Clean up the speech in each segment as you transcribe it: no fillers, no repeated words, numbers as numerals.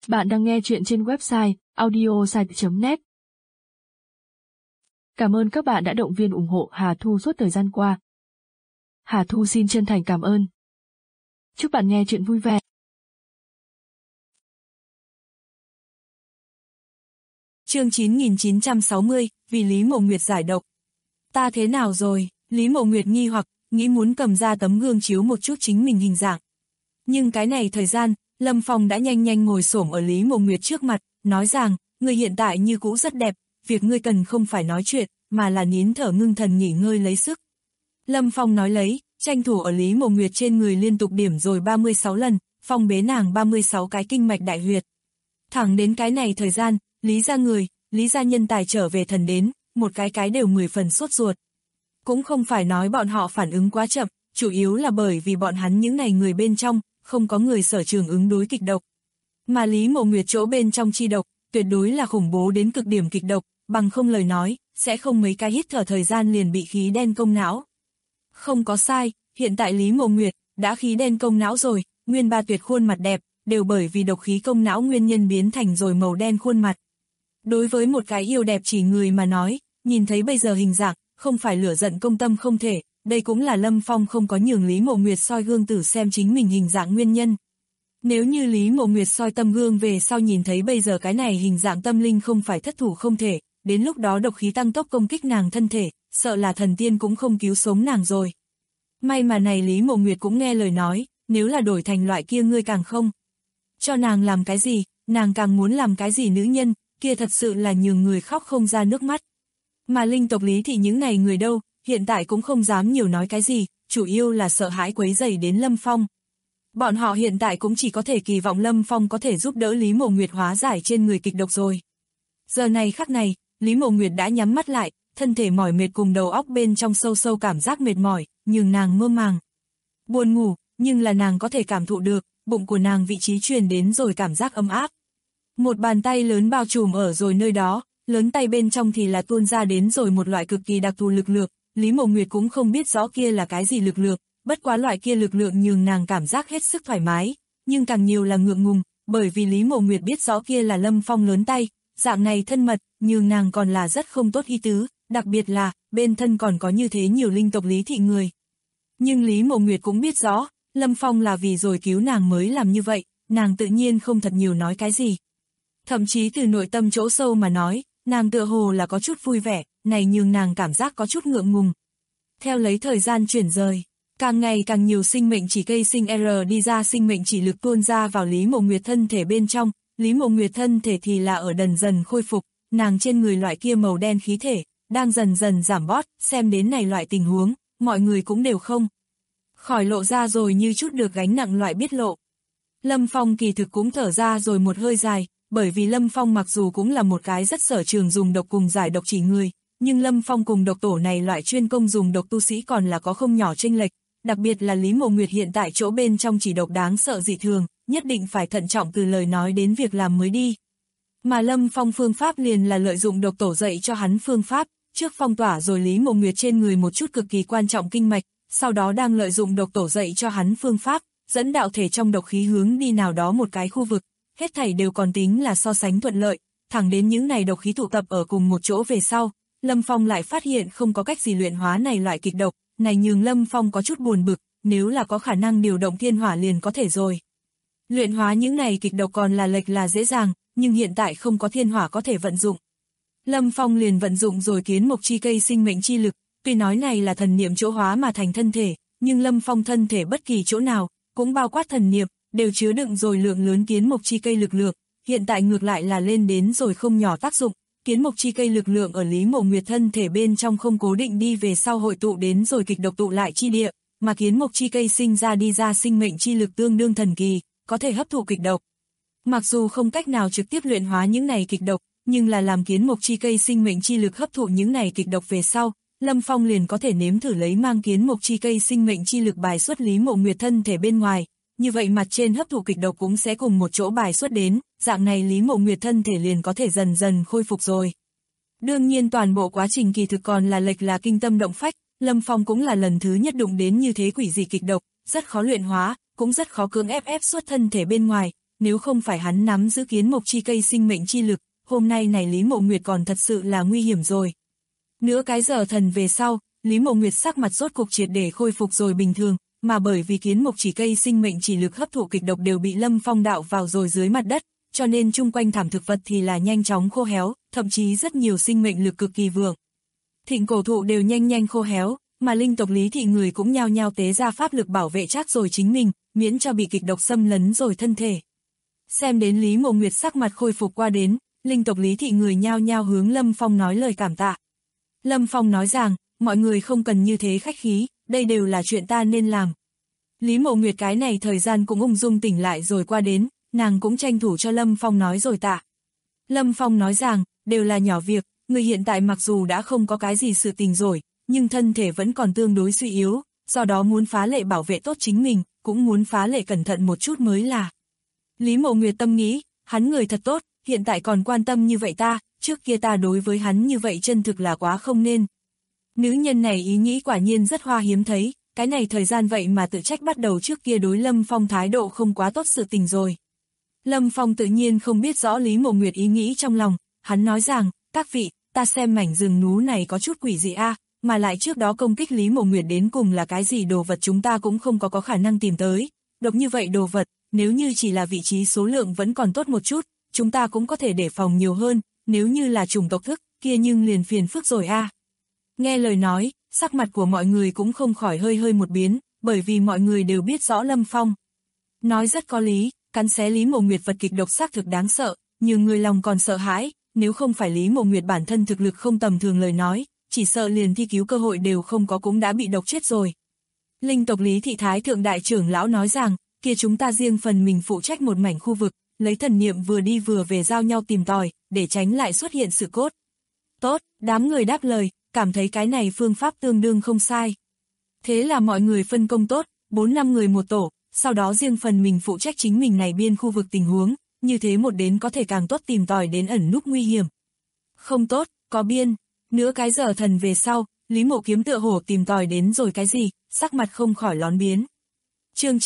Bạn đang nghe chuyện trên website audiosite.net. Cảm ơn các bạn đã động viên ủng hộ Hà Thu suốt thời gian qua. Hà Thu xin chân thành cảm ơn. Chúc bạn nghe chuyện vui vẻ. Chương 9960, vì Lý Mộ Nguyệt giải độc. Ta thế nào rồi? Lý Mộ Nguyệt nghi hoặc, nghĩ muốn cầm ra tấm gương chiếu một chút chính mình hình dạng. Nhưng cái này thời gian, Lâm Phong đã nhanh nhanh ngồi xổm ở Lý Mộ Nguyệt trước mặt, nói rằng, ngươi hiện tại như cũ rất đẹp, việc ngươi cần không phải nói chuyện, mà là nín thở ngưng thần nghỉ ngơi lấy sức. Lâm Phong nói lấy, tranh thủ ở Lý Mộ Nguyệt trên người liên tục điểm rồi 36 lần, phong bế nàng 36 cái kinh mạch đại huyệt. Thẳng đến cái này thời gian, Lý gia người, Lý gia nhân tài trở về thần đến, một cái đều 10 phần sốt ruột. Cũng không phải nói bọn họ phản ứng quá chậm, chủ yếu là bởi vì bọn hắn những này người bên trong, không có người sở trường ứng đối kịch độc. Mà Lý Mộ Nguyệt chỗ bên trong chi độc, tuyệt đối là khủng bố đến cực điểm kịch độc, bằng không lời nói, sẽ không mấy cái hít thở thời gian liền bị khí đen công não. Không có sai, hiện tại Lý Mộ Nguyệt đã khí đen công não rồi, nguyên ba tuyệt khuôn mặt đẹp, đều bởi vì độc khí công não nguyên nhân biến thành rồi màu đen khuôn mặt. Đối với một cái yêu đẹp chỉ người mà nói, nhìn thấy bây giờ hình dạng, không phải lửa giận công tâm không thể, đây cũng là Lâm Phong không có nhường Lý Mộ Nguyệt soi gương tử xem chính mình hình dạng nguyên nhân. Nếu như Lý Mộ Nguyệt soi tâm gương về sau nhìn thấy bây giờ cái này hình dạng tâm linh không phải thất thủ không thể, đến lúc đó độc khí tăng tốc công kích nàng thân thể, sợ là thần tiên cũng không cứu sống nàng rồi. May mà này Lý Mộ Nguyệt cũng nghe lời nói, nếu là đổi thành loại kia ngươi càng không. Cho nàng làm cái gì, nàng càng muốn làm cái gì nữ nhân, kia thật sự là nhường người khóc không ra nước mắt. Mà linh tộc Lý thì những này người đâu, hiện tại cũng không dám nhiều nói cái gì, chủ yếu là sợ hãi quấy rầy đến Lâm Phong. Bọn họ hiện tại cũng chỉ có thể kỳ vọng Lâm Phong có thể giúp đỡ Lý Mộ Nguyệt hóa giải trên người kịch độc rồi. Giờ này khắc này, Lý Mộ Nguyệt đã nhắm mắt lại, thân thể mỏi mệt cùng đầu óc bên trong sâu sâu cảm giác mệt mỏi, nhường nàng mơ màng. Buồn ngủ, nhưng là nàng có thể cảm thụ được, bụng của nàng vị trí truyền đến rồi cảm giác ấm áp. Một bàn tay lớn bao trùm ở rồi nơi đó, lớn tay bên trong thì là tuôn ra đến rồi một loại cực kỳ đặc thù lực lượng, Lý Mộ Nguyệt cũng không biết rõ kia là cái gì lực lượng, bất quá loại kia lực lượng nhường nàng cảm giác hết sức thoải mái, nhưng càng nhiều là ngượng ngùng, bởi vì Lý Mộ Nguyệt biết rõ kia là Lâm Phong lớn tay, dạng này thân mật, nhường nàng còn là rất không tốt ý tứ, đặc biệt là, bên thân còn có như thế nhiều linh tộc Lý thị người. Nhưng Lý Mộ Nguyệt cũng biết rõ, Lâm Phong là vì rồi cứu nàng mới làm như vậy, nàng tự nhiên không thật nhiều nói cái gì. Thậm chí từ nội tâm chỗ sâu mà nói, nàng tựa hồ là có chút vui vẻ, này nhường nàng cảm giác có chút ngượng ngùng. Theo lấy thời gian chuyển rời, càng ngày càng nhiều sinh mệnh chỉ cây sinh R đi ra sinh mệnh chỉ lực tuôn ra vào Lý Mộ Nguyệt thân thể bên trong, Lý Mộ Nguyệt thân thể thì là ở dần dần khôi phục, nàng trên người loại kia màu đen khí thể, đang dần dần giảm bót, xem đến này loại tình huống, mọi người cũng đều không khỏi lộ ra rồi như chút được gánh nặng loại biết lộ. Lâm Phong kỳ thực cũng thở ra rồi một hơi dài, bởi vì Lâm Phong mặc dù cũng là một cái rất sở trường dùng độc cùng giải độc chỉ người, nhưng Lâm Phong cùng độc tổ này loại chuyên công dùng độc tu sĩ còn là có không nhỏ chênh lệch, đặc biệt là Lý Mộ Nguyệt hiện tại chỗ bên trong chỉ độc đáng sợ dị thường, nhất định phải thận trọng từ lời nói đến việc làm mới đi. Mà Lâm Phong phương pháp liền là lợi dụng độc tổ dạy cho hắn phương pháp, trước phong tỏa rồi Lý Mộ Nguyệt trên người một chút cực kỳ quan trọng kinh mạch, sau đó đang lợi dụng độc tổ dạy cho hắn phương pháp, dẫn đạo thể trong độc khí hướng đi nào đó một cái khu vực, hết thảy đều còn tính là so sánh thuận lợi, thẳng đến những này độc khí tụ tập ở cùng một chỗ về sau, Lâm Phong lại phát hiện không có cách gì luyện hóa này loại kịch độc, này nhường Lâm Phong có chút buồn bực, nếu là có khả năng điều động thiên hỏa liền có thể rồi. Luyện hóa những này kịch độc còn là lệch là dễ dàng, nhưng hiện tại không có thiên hỏa có thể vận dụng. Lâm Phong liền vận dụng rồi kiến mộc chi cây sinh mệnh chi lực, tuy nói này là thần niệm chỗ hóa mà thành thân thể, nhưng Lâm Phong thân thể bất kỳ chỗ nào, cũng bao quát thần niệm, đều chứa đựng rồi lượng lớn kiến mộc chi cây lực lượng, hiện tại ngược lại là lên đến rồi không nhỏ tác dụng, kiến mộc chi cây lực lượng ở Lý Mộ Nguyệt thân thể bên trong không cố định đi về sau hội tụ đến rồi kịch độc tụ lại chi địa, mà kiến mộc chi cây sinh ra đi ra sinh mệnh chi lực tương đương thần kỳ, có thể hấp thụ kịch độc. Mặc dù không cách nào trực tiếp luyện hóa những này kịch độc, nhưng là làm kiến mộc chi cây sinh mệnh chi lực hấp thụ những này kịch độc về sau, Lâm Phong liền có thể nếm thử lấy mang kiến mộc chi cây sinh mệnh chi lực bài xuất Lý Mộ Nguyệt thân thể bên ngoài, như vậy mặt trên hấp thụ kịch độc cũng sẽ cùng một chỗ bài xuất đến, dạng này Lý Mộ Nguyệt thân thể liền có thể dần dần khôi phục rồi. Đương nhiên toàn bộ quá trình kỳ thực còn là lệch là kinh tâm động phách, Lâm Phong cũng là lần thứ nhất đụng đến như thế quỷ dị kịch độc, rất khó luyện hóa, cũng rất khó cưỡng ép xuất thân thể bên ngoài, nếu không phải hắn nắm giữ kiến mộc chi cây sinh mệnh chi lực, hôm nay này Lý Mộ Nguyệt còn thật sự là nguy hiểm rồi. Nửa cái giờ thần về sau, Lý Mộ Nguyệt sắc mặt rốt cục triệt để khôi phục rồi bình thường, mà bởi vì kiến mộc chỉ cây sinh mệnh chỉ lực hấp thụ kịch độc đều bị Lâm Phong đạo vào rồi dưới mặt đất, cho nên chung quanh thảm thực vật thì là nhanh chóng khô héo, thậm chí rất nhiều sinh mệnh lực cực kỳ vượng. Thịnh cổ thụ đều nhanh khô héo, mà linh tộc Lý thị người cũng nhao nhao tế ra pháp lực bảo vệ chắc rồi chính mình, miễn cho bị kịch độc xâm lấn rồi thân thể. Xem đến Lý Mộ Nguyệt sắc mặt khôi phục qua đến, linh tộc Lý thị người nhao nhao hướng Lâm Phong nói lời cảm tạ. Lâm Phong nói rằng, mọi người không cần như thế khách khí, đây đều là chuyện ta nên làm. Lý Mộ Nguyệt cái này thời gian cũng ung dung tỉnh lại rồi qua đến, nàng cũng tranh thủ cho Lâm Phong nói rồi tạ. Lâm Phong nói rằng, đều là nhỏ việc, người hiện tại mặc dù đã không có cái gì sự tình rồi, nhưng thân thể vẫn còn tương đối suy yếu, do đó muốn phá lệ bảo vệ tốt chính mình, cũng muốn phá lệ cẩn thận một chút mới là. Lý Mộ Nguyệt tâm nghĩ, hắn người thật tốt, hiện tại còn quan tâm như vậy ta, trước kia ta đối với hắn như vậy chân thực là quá không nên. Nữ nhân này ý nghĩ quả nhiên rất hoa hiếm thấy, cái này thời gian vậy mà tự trách bắt đầu trước kia đối Lâm Phong thái độ không quá tốt sự tình rồi. Lâm Phong tự nhiên không biết rõ Lý Mộ Nguyệt ý nghĩ trong lòng, hắn nói rằng, các vị, ta xem mảnh rừng núi này có chút quỷ dị a, mà lại trước đó công kích Lý Mộ Nguyệt đến cùng là cái gì đồ vật chúng ta cũng không có khả năng tìm tới. Độc như vậy đồ vật, nếu như chỉ là vị trí số lượng vẫn còn tốt một chút, chúng ta cũng có thể đề phòng nhiều hơn, nếu như là chủng tộc thức, kia nhưng liền phiền phức rồi a. Nghe lời nói, sắc mặt của mọi người cũng không khỏi hơi một biến, bởi vì mọi người đều biết rõ Lâm Phong. Nói rất có lý, cắn xé Lý Mộ Nguyệt vật kịch độc xác thực đáng sợ, nhiều người lòng còn sợ hãi, nếu không phải Lý Mộ Nguyệt bản thân thực lực không tầm thường lời nói, chỉ sợ liền thi cứu cơ hội đều không có cũng đã bị độc chết rồi. Linh tộc Lý thị thái thượng đại trưởng lão nói rằng, kia chúng ta riêng phần mình phụ trách một mảnh khu vực, lấy thần niệm vừa đi vừa về giao nhau tìm tòi, để tránh lại xuất hiện sự cốt. Tốt, đám người đáp lời, cảm thấy cái này phương pháp tương đương không sai. Thế là mọi người phân công tốt, 4-5 người một tổ, sau đó riêng phần mình phụ trách chính mình này biên khu vực tình huống, như thế một đến có thể càng tốt tìm tòi đến ẩn núp nguy hiểm. Không tốt, có biên, nửa cái giờ thần về sau, Lý Mộ Kiếm tựa hồ tìm tòi đến rồi cái gì, sắc mặt không khỏi lón biến. Chương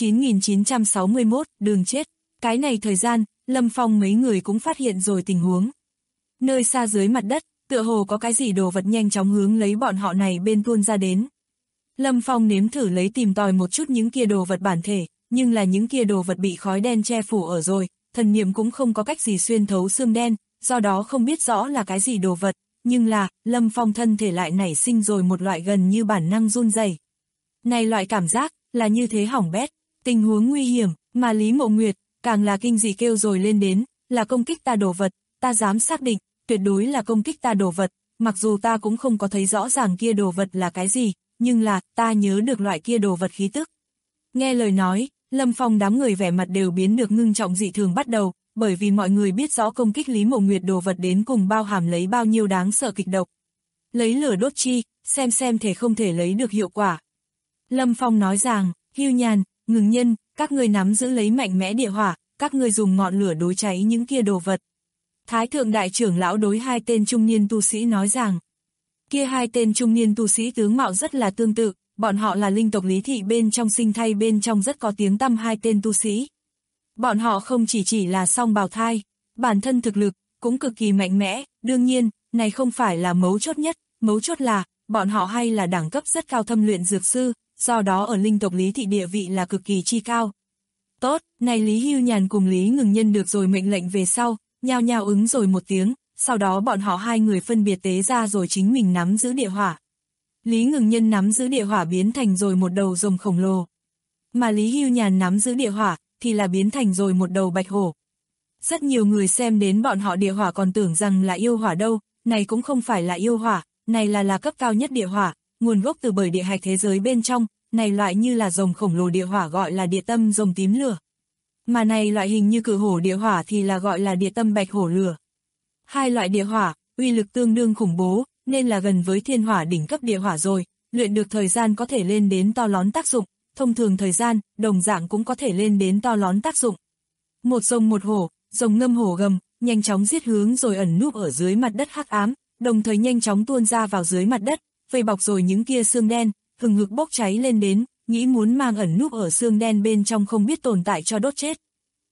9961, đường chết, cái này thời gian, Lâm Phong mấy người cũng phát hiện rồi tình huống. Nơi xa dưới mặt đất, tựa hồ có cái gì đồ vật nhanh chóng hướng lấy bọn họ này bên tuôn ra đến. Lâm Phong nếm thử lấy tìm tòi một chút những kia đồ vật bản thể, nhưng là những kia đồ vật bị khói đen che phủ ở rồi, thần niệm cũng không có cách gì xuyên thấu xương đen, do đó không biết rõ là cái gì đồ vật, nhưng là, Lâm Phong thân thể lại nảy sinh rồi một loại gần như bản năng run rẩy. Này loại cảm giác, là như thế hỏng bét, tình huống nguy hiểm, mà Lý Mộ Nguyệt, càng là kinh dị kêu rồi lên đến, là công kích ta đồ vật, ta dám xác định, tuyệt đối là công kích ta đồ vật, mặc dù ta cũng không có thấy rõ ràng kia đồ vật là cái gì, nhưng là, ta nhớ được loại kia đồ vật khí tức. Nghe lời nói, Lâm Phong đám người vẻ mặt đều biến được ngưng trọng dị thường bắt đầu, bởi vì mọi người biết rõ công kích Lý Mộ Nguyệt đồ vật đến cùng bao hàm lấy bao nhiêu đáng sợ kịch độc. Lấy lửa đốt chi, xem thể không thể lấy được hiệu quả. Lâm Phong nói rằng, Hưu Nhàn, Ngừng Nhân, các ngươi nắm giữ lấy mạnh mẽ địa hỏa, các ngươi dùng ngọn lửa đối cháy những kia đồ vật. Thái thượng đại trưởng lão đối hai tên trung niên tu sĩ nói rằng, kia hai tên trung niên tu sĩ tướng mạo rất là tương tự, bọn họ là linh tộc Lý thị bên trong sinh thay bên trong rất có tiếng tăm hai tên tu sĩ. Bọn họ không chỉ là song bào thai, bản thân thực lực cũng cực kỳ mạnh mẽ, đương nhiên, này không phải là mấu chốt nhất, mấu chốt là, bọn họ hay là đẳng cấp rất cao thâm luyện dược sư, do đó ở linh tộc Lý thị địa vị là cực kỳ chi cao. Tốt, này Lý Hưu Nhàn cùng Lý Ngừng Nhân được rồi mệnh lệnh về sau, nhao nhao ứng rồi một tiếng, sau đó bọn họ hai người phân biệt tế ra rồi chính mình nắm giữ địa hỏa. Lý Ngừng Nhân nắm giữ địa hỏa biến thành rồi một đầu rồng khổng lồ. Mà Lý Hưu Nhàn nắm giữ địa hỏa, thì là biến thành rồi một đầu bạch hổ. Rất nhiều người xem đến bọn họ địa hỏa còn tưởng rằng là yêu hỏa đâu, này cũng không phải là yêu hỏa, này là cấp cao nhất địa hỏa, nguồn gốc từ bởi địa hạch thế giới bên trong, này loại như là rồng khổng lồ địa hỏa gọi là địa tâm rồng tím lửa. Mà này loại hình như cự hổ địa hỏa thì là gọi là địa tâm bạch hổ lửa. Hai loại địa hỏa, uy lực tương đương khủng bố, nên là gần với thiên hỏa đỉnh cấp địa hỏa rồi, luyện được thời gian có thể lên đến to lớn tác dụng, thông thường thời gian, đồng dạng cũng có thể lên đến to lớn tác dụng. Một rồng một hổ, rồng ngâm hổ gầm, nhanh chóng giết hướng rồi ẩn núp ở dưới mặt đất hắc ám, đồng thời nhanh chóng tuôn ra vào dưới mặt đất, vây bọc rồi những kia xương đen, hừng hực bốc cháy lên đến, nghĩ muốn mang ẩn núp ở xương đen bên trong không biết tồn tại cho đốt chết.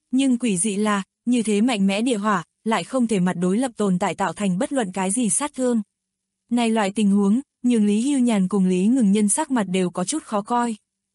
Nhưng quỷ dị là, như thế mạnh mẽ địa hỏa, lại không thể mặt đối lập tồn tại tạo thành bất luận cái gì sát thương. Này loại tình huống, nhưng Lý Hưu Nhàn cùng Lý Ngừng Nhân sắc mặt đều có chút khó coi.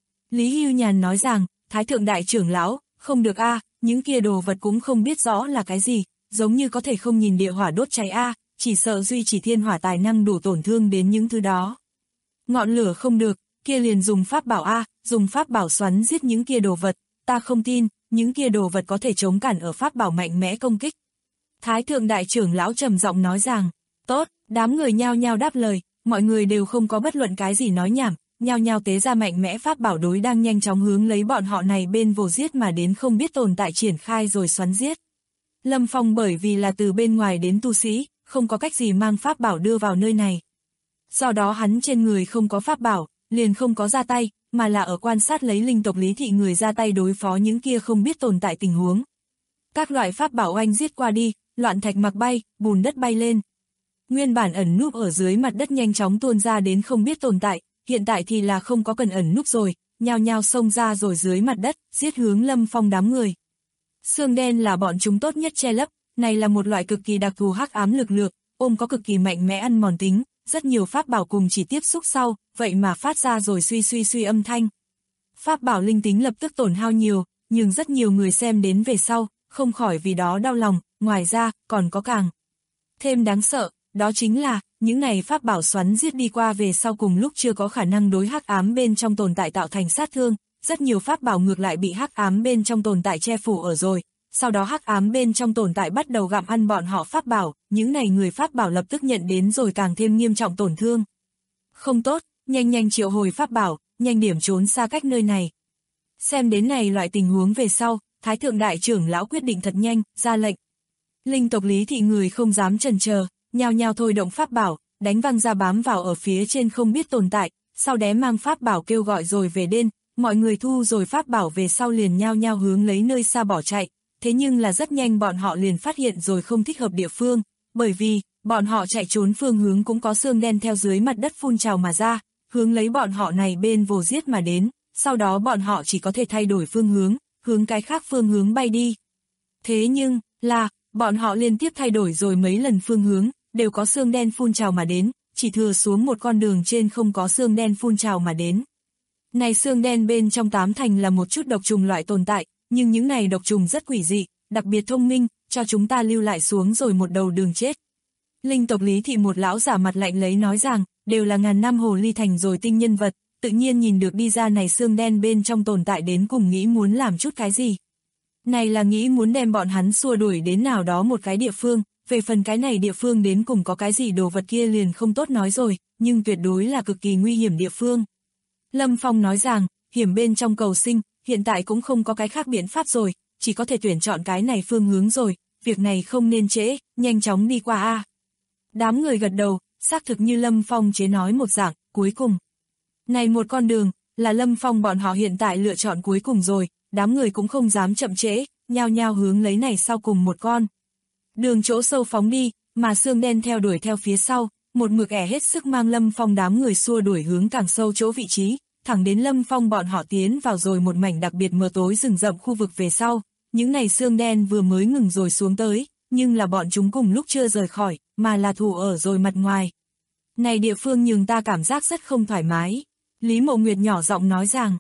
Lý Hưu Nhàn nói rằng, Thái thượng đại trưởng lão, không được a, những kia đồ vật cũng không biết rõ là cái gì, giống như có thể không nhìn địa hỏa đốt cháy a, chỉ sợ duy chỉ thiên hỏa tài năng đủ tổn thương đến những thứ đó. Ngọn lửa không được, kia liền dùng pháp bảo a, dùng pháp bảo xoắn giết những kia đồ vật, ta không tin, những kia đồ vật có thể chống cản ở pháp bảo mạnh mẽ công kích. Thái thượng đại trưởng lão trầm giọng nói rằng, tốt, đám người nhao nhao đáp lời, mọi người đều không có bất luận cái gì nói nhảm, nhao nhao tế ra mạnh mẽ pháp bảo đối đang nhanh chóng hướng lấy bọn họ này bên vồ giết mà đến không biết tồn tại triển khai rồi xoắn giết. Lâm Phong bởi vì là từ bên ngoài đến tu sĩ, không có cách gì mang pháp bảo đưa vào nơi này. Do đó hắn trên người không có pháp bảo, liền không có ra tay, mà là ở quan sát lấy linh tộc Lý thị người ra tay đối phó những kia không biết tồn tại tình huống. Các loại pháp bảo oanh giết qua đi, loạn thạch mặc bay, bùn đất bay lên. Nguyên bản ẩn núp ở dưới mặt đất nhanh chóng tuôn ra đến không biết tồn tại, hiện tại thì là không có cần ẩn núp rồi, nhao nhao xông ra rồi dưới mặt đất, giết hướng Lâm Phong đám người. Xương đen là bọn chúng tốt nhất che lấp, này là một loại cực kỳ đặc thù hắc ám lực lượng, ôm có cực kỳ mạnh mẽ ăn mòn tính, rất nhiều pháp bảo cùng chỉ tiếp xúc sau, vậy mà phát ra rồi suy âm thanh. Pháp bảo linh tính lập tức tổn hao nhiều, nhưng rất nhiều người xem đến về sau, không khỏi vì đó đau lòng, ngoài ra, còn có càng thêm đáng sợ, đó chính là, những này pháp bảo xoắn giết đi qua về sau cùng lúc chưa có khả năng đối hắc ám bên trong tồn tại tạo thành sát thương, rất nhiều pháp bảo ngược lại bị hắc ám bên trong tồn tại che phủ ở rồi, sau đó hắc ám bên trong tồn tại bắt đầu gặm ăn bọn họ pháp bảo, những này người pháp bảo lập tức nhận đến rồi càng thêm nghiêm trọng tổn thương. Không tốt, nhanh triệu hồi pháp bảo, nhanh điểm trốn xa cách nơi này. Xem đến này loại tình huống về sau, Thái thượng đại trưởng lão quyết định thật nhanh, ra lệnh. Linh tộc Lý thị người không dám chần chờ, nhao nhao thôi động pháp bảo, đánh văng ra bám vào ở phía trên không biết tồn tại, sau đé mang pháp bảo kêu gọi rồi về đên, mọi người thu rồi pháp bảo về sau liền nhao nhao hướng lấy nơi xa bỏ chạy, thế nhưng là rất nhanh bọn họ liền phát hiện rồi không thích hợp địa phương, bởi vì, bọn họ chạy trốn phương hướng cũng có xương đen theo dưới mặt đất phun trào mà ra, hướng lấy bọn họ này bên vồ giết mà đến, sau đó bọn họ chỉ có thể thay đổi phương hướng, hướng cái khác phương hướng bay đi. Thế nhưng, là, bọn họ liên tiếp thay đổi rồi mấy lần phương hướng, đều có xương đen phun trào mà đến, chỉ thừa xuống một con đường trên không có xương đen phun trào mà đến. Này xương đen bên trong 8 thành là một chút độc trùng loại tồn tại, nhưng những này độc trùng rất quỷ dị, đặc biệt thông minh, cho chúng ta lưu lại xuống rồi một đầu đường chết. Linh tộc Lý thị một lão giả mặt lạnh lấy nói rằng, đều là ngàn năm hồ ly thành rồi tinh nhân vật, tự nhiên nhìn được đi ra này xương đen bên trong tồn tại đến cùng nghĩ muốn làm chút cái gì. Này là nghĩ muốn đem bọn hắn xua đuổi đến nào đó một cái địa phương, về phần cái này địa phương đến cùng có cái gì đồ vật kia liền không tốt nói rồi, nhưng tuyệt đối là cực kỳ nguy hiểm địa phương. Lâm Phong nói rằng, hiểm bên trong cầu sinh, hiện tại cũng không có cái khác biện pháp rồi, chỉ có thể tuyển chọn cái này phương hướng rồi, việc này không nên trễ, nhanh chóng đi qua a. Đám người gật đầu, xác thực như Lâm Phong chế nói một dạng, cuối cùng. Này một con đường, là Lâm Phong bọn họ hiện tại lựa chọn cuối cùng rồi, đám người cũng không dám chậm trễ, nhao nhao hướng lấy này sau cùng một con. Đường chỗ sâu phóng đi, mà xương đen theo đuổi theo phía sau, một mực ẻ hết sức mang Lâm Phong đám người xua đuổi hướng càng sâu chỗ vị trí, thẳng đến Lâm Phong bọn họ tiến vào rồi một mảnh đặc biệt mờ tối rừng rậm khu vực về sau, những này xương đen vừa mới ngừng rồi xuống tới, nhưng là bọn chúng cùng lúc chưa rời khỏi, mà là thủ ở rồi mặt ngoài. Này địa phương nhường ta cảm giác rất không thoải mái. Lý Mộ Nguyệt nhỏ giọng nói rằng,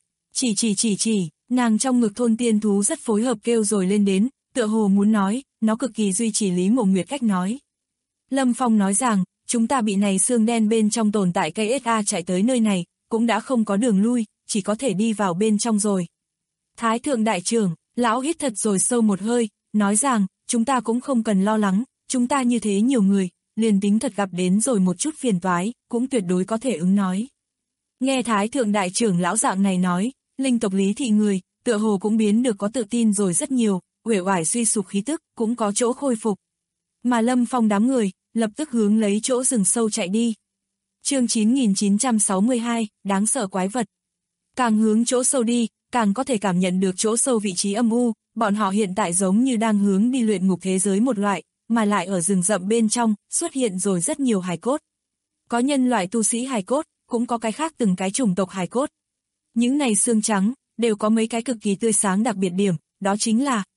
chỉ, nàng trong ngực thôn tiên thú rất phối hợp kêu rồi lên đến, tựa hồ muốn nói, nó cực kỳ duy trì Lý Mộ Nguyệt cách nói. Lâm Phong nói rằng, chúng ta bị này xương đen bên trong tồn tại cây SA chạy tới nơi này, cũng đã không có đường lui, chỉ có thể đi vào bên trong rồi. Thái thượng đại trưởng, lão hít thật rồi sâu một hơi, nói rằng, chúng ta cũng không cần lo lắng, chúng ta như thế nhiều người, liền tính thật gặp đến rồi một chút phiền toái, cũng tuyệt đối có thể ứng nói. Nghe Thái thượng đại trưởng lão dạng này nói, linh tộc Lý thị người, tựa hồ cũng biến được có tự tin rồi rất nhiều, uể oải suy sụp khí tức, cũng có chỗ khôi phục. Mà Lâm Phong đám người, lập tức hướng lấy chỗ rừng sâu chạy đi. Chương 9962, đáng sợ quái vật. Càng hướng chỗ sâu đi, càng có thể cảm nhận được chỗ sâu vị trí âm u, bọn họ hiện tại giống như đang hướng đi luyện ngục thế giới một loại, mà lại ở rừng rậm bên trong, xuất hiện rồi rất nhiều hài cốt. Có nhân loại tu sĩ hài cốt, cũng có cái khác từng cái chủng tộc hài cốt. Những này xương trắng, đều có mấy cái cực kỳ tươi sáng đặc biệt điểm, đó chính là,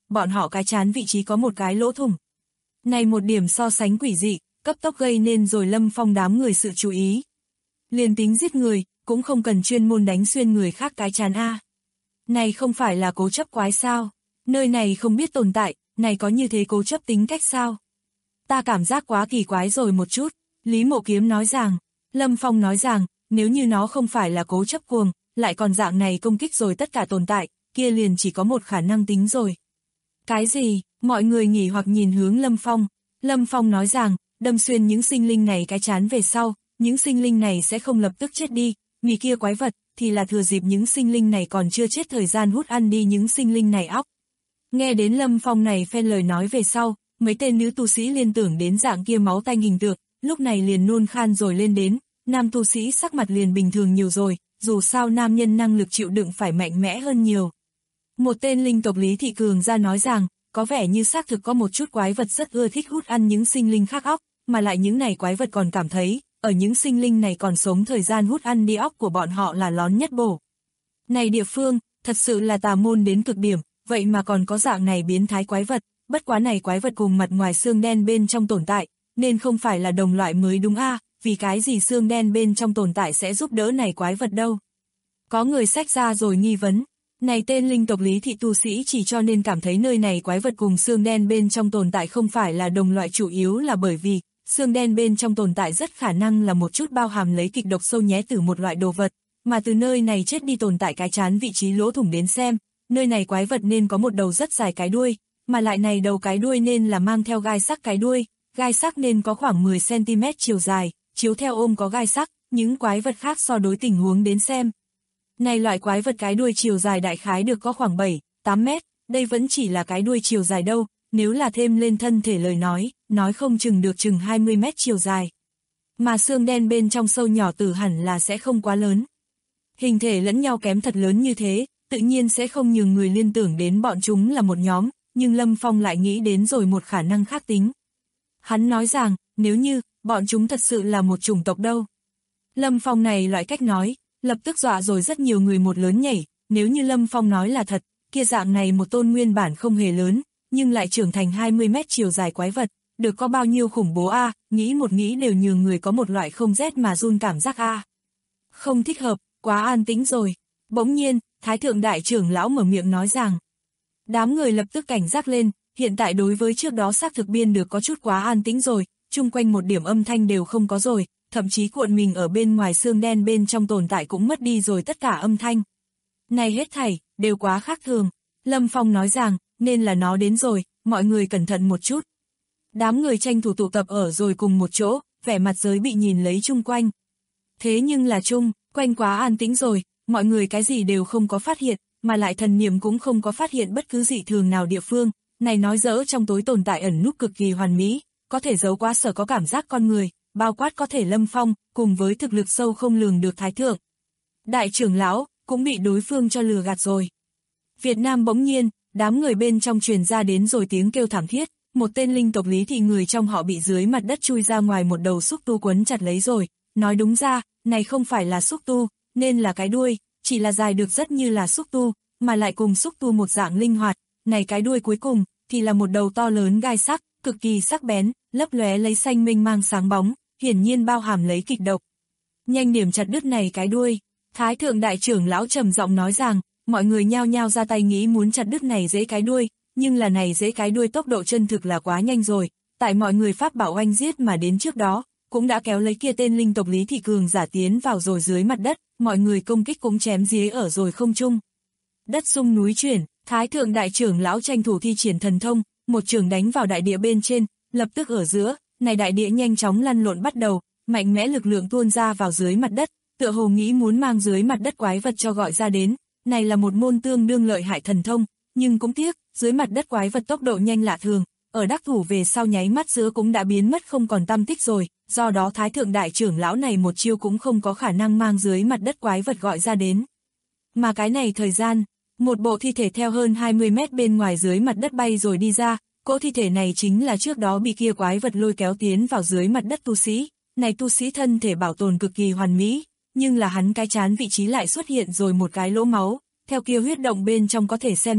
bọn họ cái trán vị trí có một cái lỗ thủng. Này một điểm so sánh quỷ dị, cấp tốc gây nên rồi Lâm Phong đám người sự chú ý. Liền tính giết người, cũng không cần chuyên môn đánh xuyên người khác cái trán a. Này không phải là cố chấp quái sao? Nơi này không biết tồn tại, này có như thế cố chấp tính cách sao? Ta cảm giác quá kỳ quái rồi một chút. Lý Mộ Kiếm nói rằng, Lâm Phong nói rằng, nếu như nó không phải là cố chấp cuồng, lại còn dạng này công kích rồi tất cả tồn tại, kia liền chỉ có một khả năng tính rồi. Cái gì? Mọi người nghỉ hoặc nhìn hướng Lâm Phong. Lâm Phong nói rằng, đâm xuyên những sinh linh này cái chán về sau, những sinh linh này sẽ không lập tức chết đi, vì kia quái vật, thì là thừa dịp những sinh linh này còn chưa chết thời gian hút ăn đi những sinh linh này óc. Nghe đến Lâm Phong này phen lời nói về sau, mấy tên nữ tu sĩ liên tưởng đến dạng kia máu tanh hình tượng, lúc này liền nôn khan rồi lên đến, nam tu sĩ sắc mặt liền bình thường nhiều rồi, dù sao nam nhân năng lực chịu đựng phải mạnh mẽ hơn nhiều. Một tên linh tộc Lý Thị Cường ra nói rằng, có vẻ như xác thực có một chút quái vật rất ưa thích hút ăn những sinh linh khác óc, mà lại những này quái vật còn cảm thấy, ở những sinh linh này còn sống thời gian hút ăn đi óc của bọn họ là lón nhất bổ. Này địa phương, thật sự là tà môn đến cực điểm, vậy mà còn có dạng này biến thái quái vật, bất quá này quái vật cùng mặt ngoài xương đen bên trong tồn tại, nên không phải là đồng loại mới đúng a, vì cái gì xương đen bên trong tồn tại sẽ giúp đỡ này quái vật đâu. Có người xách ra rồi nghi vấn, này tên linh tộc Lý Thị tu sĩ chỉ cho nên cảm thấy nơi này quái vật cùng xương đen bên trong tồn tại không phải là đồng loại, chủ yếu là bởi vì xương đen bên trong tồn tại rất khả năng là một chút bao hàm lấy kịch độc sâu nhé từ một loại đồ vật, mà từ nơi này chết đi tồn tại cái chán vị trí lỗ thủng đến xem, nơi này quái vật nên có một đầu rất dài cái đuôi, mà lại này đầu cái đuôi nên là mang theo gai sắc cái đuôi, gai sắc nên có khoảng 10cm chiều dài, chiếu theo ôm có gai sắc, những quái vật khác so đối tình huống đến xem. Này loại quái vật cái đuôi chiều dài đại khái được có khoảng 7-8 mét, đây vẫn chỉ là cái đuôi chiều dài đâu, nếu là thêm lên thân thể lời nói không chừng được chừng 20 mét chiều dài. Mà xương đen bên trong sâu nhỏ tử hẳn là sẽ không quá lớn. Hình thể lẫn nhau kém thật lớn như thế, tự nhiên sẽ không nhường người liên tưởng đến bọn chúng là một nhóm, nhưng Lâm Phong lại nghĩ đến rồi một khả năng khác tính. Hắn nói rằng, nếu như, bọn chúng thật sự là một chủng tộc đâu. Lâm Phong này loại cách nói, lập tức dọa rồi rất nhiều người một lớn nhảy, nếu như Lâm Phong nói là thật, kia dạng này một tôn nguyên bản không hề lớn, nhưng lại trưởng thành 20 mét chiều dài quái vật, được có bao nhiêu khủng bố a, nghĩ đều nhường người có một loại không rét mà run cảm giác a. Không thích hợp, quá an tĩnh rồi. Bỗng nhiên, Thái Thượng Đại Trưởng Lão mở miệng nói rằng, đám người lập tức cảnh giác lên, hiện tại đối với trước đó xác thực biên được có chút quá an tĩnh rồi, chung quanh một điểm âm thanh đều không có rồi, thậm chí cuộn mình ở bên ngoài xương đen bên trong tồn tại cũng mất đi rồi tất cả âm thanh. Này hết thảy, đều quá khác thường. Lâm Phong nói rằng, nên là nó đến rồi, mọi người cẩn thận một chút. Đám người tranh thủ tụ tập ở rồi cùng một chỗ, vẻ mặt giới bị nhìn lấy chung quanh. Thế nhưng là quanh quá an tĩnh rồi, mọi người cái gì đều không có phát hiện, mà lại thần niệm cũng không có phát hiện bất cứ dị thường nào địa phương, này nói dỡ trong tối tồn tại ẩn núp cực kỳ hoàn mỹ, có thể giấu quá sở có cảm giác con người, bao quát có thể Lâm Phong, cùng với thực lực sâu không lường được Thái Thượng Đại Trưởng Lão, cũng bị đối phương cho lừa gạt rồi. Việt Nam bỗng nhiên, đám người bên trong truyền ra đến rồi tiếng kêu thảm thiết, một tên linh tộc Lý Thị người trong họ bị dưới mặt đất chui ra ngoài một đầu xúc tu quấn chặt lấy rồi, nói đúng ra, này không phải là xúc tu, nên là cái đuôi, chỉ là dài được rất như là xúc tu, mà lại cùng xúc tu một dạng linh hoạt, này cái đuôi cuối cùng, thì là một đầu to lớn gai sắc, cực kỳ sắc bén, lấp lóe lấy xanh minh mang sáng bóng, hiển nhiên bao hàm lấy kịch độc. Nhanh điểm chặt đứt này cái đuôi, Thái Thượng Đại Trưởng Lão trầm giọng nói rằng, mọi người nhao nhao ra tay nghĩ muốn chặt đứt này dễ cái đuôi, nhưng là này dễ cái đuôi tốc độ chân thực là quá nhanh rồi, tại mọi người pháp bảo oanh giết mà đến trước đó, cũng đã kéo lấy kia tên linh tộc Lý Thị Cường giả tiến vào rồi dưới mặt đất, mọi người công kích cũng chém día ở rồi không trung. Đất sung núi chuyển, Thái Thượng Đại Trưởng Lão tranh thủ thi triển thần thông, một trường đánh vào đại địa bên trên, lập tức ở giữa, này đại địa nhanh chóng lăn lộn bắt đầu, mạnh mẽ lực lượng tuôn ra vào dưới mặt đất, tựa hồ nghĩ muốn mang dưới mặt đất quái vật cho gọi ra đến, này là một môn tương đương lợi hại thần thông, nhưng cũng tiếc, dưới mặt đất quái vật tốc độ nhanh lạ thường, ở đắc thủ về sau nháy mắt giữa cũng đã biến mất không còn tăm tích rồi, do đó Thái Thượng Đại Trưởng Lão này một chiêu cũng không có khả năng mang dưới mặt đất quái vật gọi ra đến. Mà cái này thời gian, một bộ thi thể theo hơn 20 mét bên ngoài dưới mặt đất bay rồi đi ra, cỗ thi thể này chính là trước đó bị kia quái vật lôi kéo tiến vào dưới mặt đất tu sĩ, này tu sĩ thân thể bảo tồn cực kỳ hoàn mỹ, nhưng là hắn cái chán vị trí lại xuất hiện rồi một cái lỗ máu, theo kia huyết động bên trong có thể xem đến,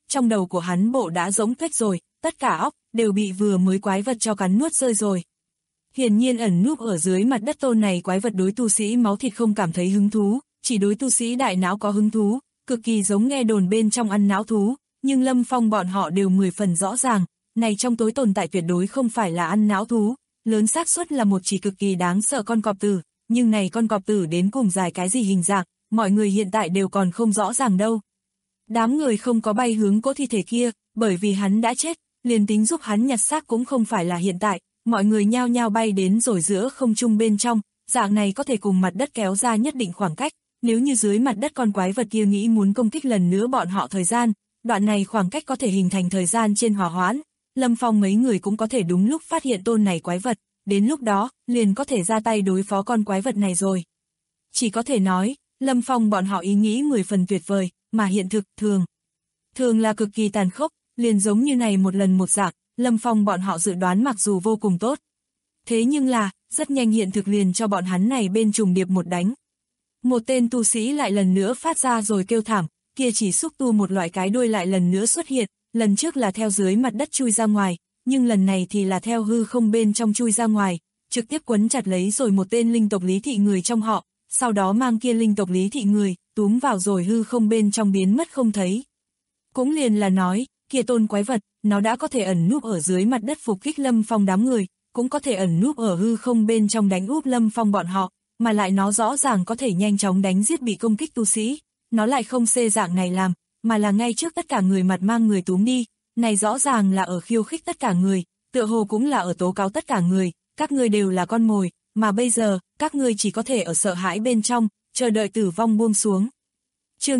trong đầu của hắn bộ đã rỗng tuếch rồi, tất cả óc đều bị vừa mới quái vật cho cắn nuốt rơi rồi. Hiển nhiên ẩn núp ở dưới mặt đất tôn này quái vật đối tu sĩ máu thịt không cảm thấy hứng thú, chỉ đối tu sĩ đại não có hứng thú, cực kỳ giống nghe đồn bên trong ăn não thú, nhưng Lâm Phong bọn họ đều 10 phần rõ ràng, này trong tối tồn tại tuyệt đối không phải là ăn não thú, lớn xác suất là một chỉ cực kỳ đáng sợ con cọp tử, nhưng này con cọp tử đến cùng dài cái gì hình dạng, mọi người hiện tại đều còn không rõ ràng đâu. Đám người không có bay hướng cỗ thi thể kia, bởi vì hắn đã chết, liền tính giúp hắn nhặt xác cũng không phải là hiện tại, mọi người nhao nhao bay đến rồi giữa không trung bên trong, dạng này có thể cùng mặt đất kéo ra nhất định khoảng cách, nếu như dưới mặt đất con quái vật kia nghĩ muốn công kích lần nữa bọn họ thời gian, đoạn này khoảng cách có thể hình thành thời gian trên hòa hoãn, Lâm Phong mấy người cũng có thể đúng lúc phát hiện tôn này quái vật, đến lúc đó, liền có thể ra tay đối phó con quái vật này rồi. Chỉ có thể nói, Lâm Phong bọn họ ý nghĩ 10 phần tuyệt vời, mà hiện thực, thường là cực kỳ tàn khốc, liền giống như này một lần một dạng, Lâm Phong bọn họ dự đoán mặc dù vô cùng tốt. Thế nhưng là, rất nhanh hiện thực liền cho bọn hắn này bên trùng điệp một đánh. Một tên tu sĩ lại lần nữa phát ra rồi kêu thảm, kia chỉ xúc tu một loại cái đuôi lại lần nữa xuất hiện, lần trước là theo dưới mặt đất chui ra ngoài, nhưng lần này thì là theo hư không bên trong chui ra ngoài, trực tiếp quấn chặt lấy rồi một tên linh tộc Lý Thị người trong họ, sau đó mang kia linh tộc Lý Thị người, túm vào rồi hư không bên trong biến mất không thấy. Cũng liền là nói, kia tôn quái vật, nó đã có thể ẩn núp ở dưới mặt đất phục kích Lâm Phong đám người, cũng có thể ẩn núp ở hư không bên trong đánh úp Lâm Phong bọn họ, mà lại nó rõ ràng có thể nhanh chóng đánh giết bị công kích tu sĩ, nó lại không xê dạng này làm, mà là ngay trước tất cả người mặt mang người túm đi, này rõ ràng là ở khiêu khích tất cả người, tựa hồ cũng là ở tố cáo tất cả người, các ngươi đều là con mồi, mà bây giờ, các ngươi chỉ có thể ở sợ hãi bên trong, chờ đợi tử vong buông xuống. Chương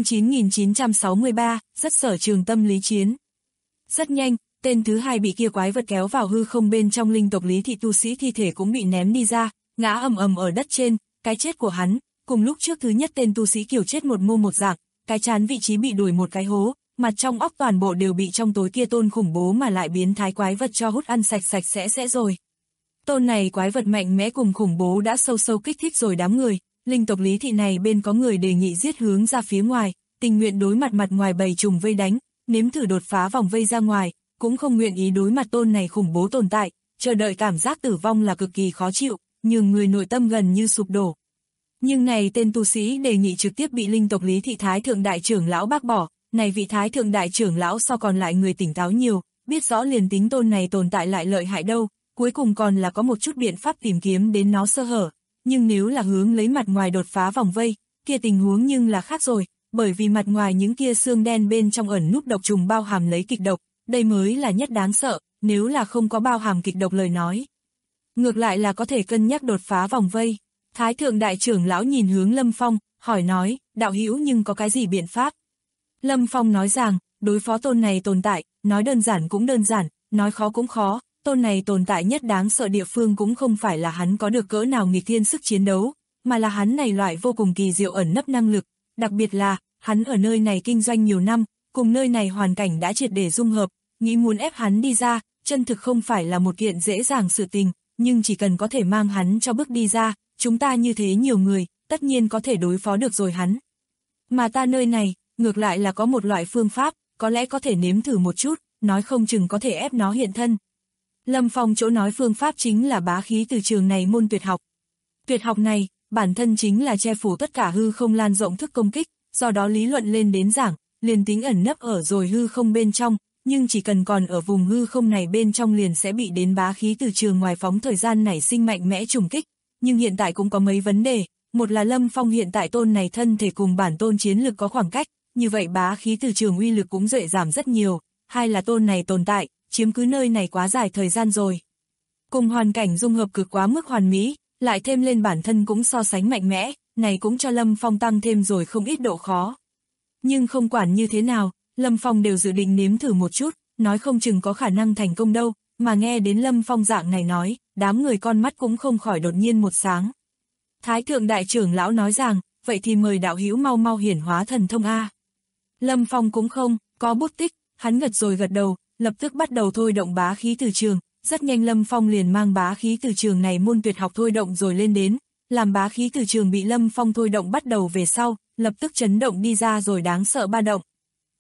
9963, rất sở trường tâm lý chiến. Rất nhanh, tên thứ hai bị kia quái vật kéo vào hư không bên trong linh tộc Lý Thị tu sĩ thi thể cũng bị ném đi ra, ngã ầm ầm ở đất trên, cái chết của hắn, cùng lúc trước thứ nhất tên tu sĩ kiểu chết một mô một dạng, cái chán vị trí bị đuổi một cái hố, mặt trong óc toàn bộ đều bị trong tối kia tôn khủng bố mà lại biến thái quái vật cho hút ăn sạch sạch sẽ rồi. Tôn này quái vật mạnh mẽ cùng khủng bố đã sâu sâu kích thích rồi đám người, linh tộc Lý Thị này bên có người đề nghị giết hướng ra phía ngoài, tình nguyện đối mặt mặt ngoài bầy trùng vây đánh, nếm thử đột phá vòng vây ra ngoài, cũng không nguyện ý đối mặt tôn này khủng bố tồn tại, chờ đợi cảm giác tử vong là cực kỳ khó chịu, nhường người nội tâm gần như sụp đổ. Nhưng này tên tu sĩ đề nghị trực tiếp bị linh tộc Lý Thị Thái Thượng Đại trưởng lão bác bỏ, này vị Thái Thượng Đại trưởng lão so còn lại người tỉnh táo nhiều, biết rõ liền tính tôn này tồn tại lại lợi hại đâu, cuối cùng còn là có một chút biện pháp tìm kiếm đến nó sơ hở, nhưng nếu là hướng lấy mặt ngoài đột phá vòng vây, kia tình huống nhưng là khác rồi, bởi vì mặt ngoài những kia xương đen bên trong ẩn núp độc trùng bao hàm lấy kịch độc, đây mới là nhất đáng sợ, nếu là không có bao hàm kịch độc lời nói. Ngược lại là có thể cân nhắc đột phá vòng vây. Thái Thượng Đại trưởng lão nhìn hướng Lâm Phong, hỏi nói, đạo hữu nhưng có cái gì biện pháp? Lâm Phong nói rằng, đối phó tôn này tồn tại, nói đơn giản cũng đơn giản, nói khó cũng khó, tôn này tồn tại nhất đáng sợ địa phương cũng không phải là hắn có được cỡ nào nghịch thiên sức chiến đấu, mà là hắn này loại vô cùng kỳ diệu ẩn nấp năng lực, đặc biệt là, hắn ở nơi này kinh doanh nhiều năm, cùng nơi này hoàn cảnh đã triệt để dung hợp, nghĩ muốn ép hắn đi ra, chân thực không phải là một kiện dễ dàng sự tình, nhưng chỉ cần có thể mang hắn cho bước đi ra, chúng ta như thế nhiều người, tất nhiên có thể đối phó được rồi hắn. Mà ta nơi này, ngược lại là có một loại phương pháp, có lẽ có thể nếm thử một chút, nói không chừng có thể ép nó hiện thân. Lâm Phong chỗ nói phương pháp chính là bá khí từ trường này môn tuyệt học. Tuyệt học này, bản thân chính là che phủ tất cả hư không lan rộng thức công kích, do đó lý luận lên đến giảng, liền tính ẩn nấp ở rồi hư không bên trong, nhưng chỉ cần còn ở vùng hư không này bên trong liền sẽ bị đến bá khí từ trường ngoài phóng thời gian nảy sinh mạnh mẽ trùng kích. Nhưng hiện tại cũng có mấy vấn đề, một là Lâm Phong hiện tại tôn này thân thể cùng bản tôn chiến lực có khoảng cách, như vậy bá khí từ trường uy lực cũng duệ giảm rất nhiều, hai là tôn này tồn tại, chiếm cứ nơi này quá dài thời gian rồi. Cùng hoàn cảnh dung hợp cực quá mức hoàn mỹ, lại thêm lên bản thân cũng so sánh mạnh mẽ, này cũng cho Lâm Phong tăng thêm rồi không ít độ khó. Nhưng không quản như thế nào, Lâm Phong đều dự định nếm thử một chút, nói không chừng có khả năng thành công đâu, mà nghe đến Lâm Phong dạng này nói, đám người con mắt cũng không khỏi đột nhiên một sáng. Thái Thượng Đại trưởng lão nói rằng, vậy thì mời đạo hữu mau mau hiển hóa thần thông A. Lâm Phong cũng không, có bút tích, hắn gật rồi gật đầu, lập tức bắt đầu thôi động bá khí từ trường, rất nhanh Lâm Phong liền mang bá khí từ trường này môn tuyệt học thôi động rồi lên đến, làm bá khí từ trường bị Lâm Phong thôi động bắt đầu về sau, lập tức chấn động đi ra rồi đáng sợ ba động.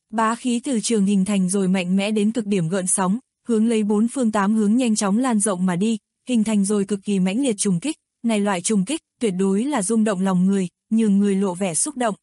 Bá khí từ trường hình thành rồi mạnh mẽ đến cực điểm gợn sóng, hướng lấy bốn phương tám hướng nhanh chóng lan rộng mà đi, hình thành rồi cực kỳ mãnh liệt trùng kích, này loại trùng kích tuyệt đối là rung động lòng người, nhường người lộ vẻ xúc động.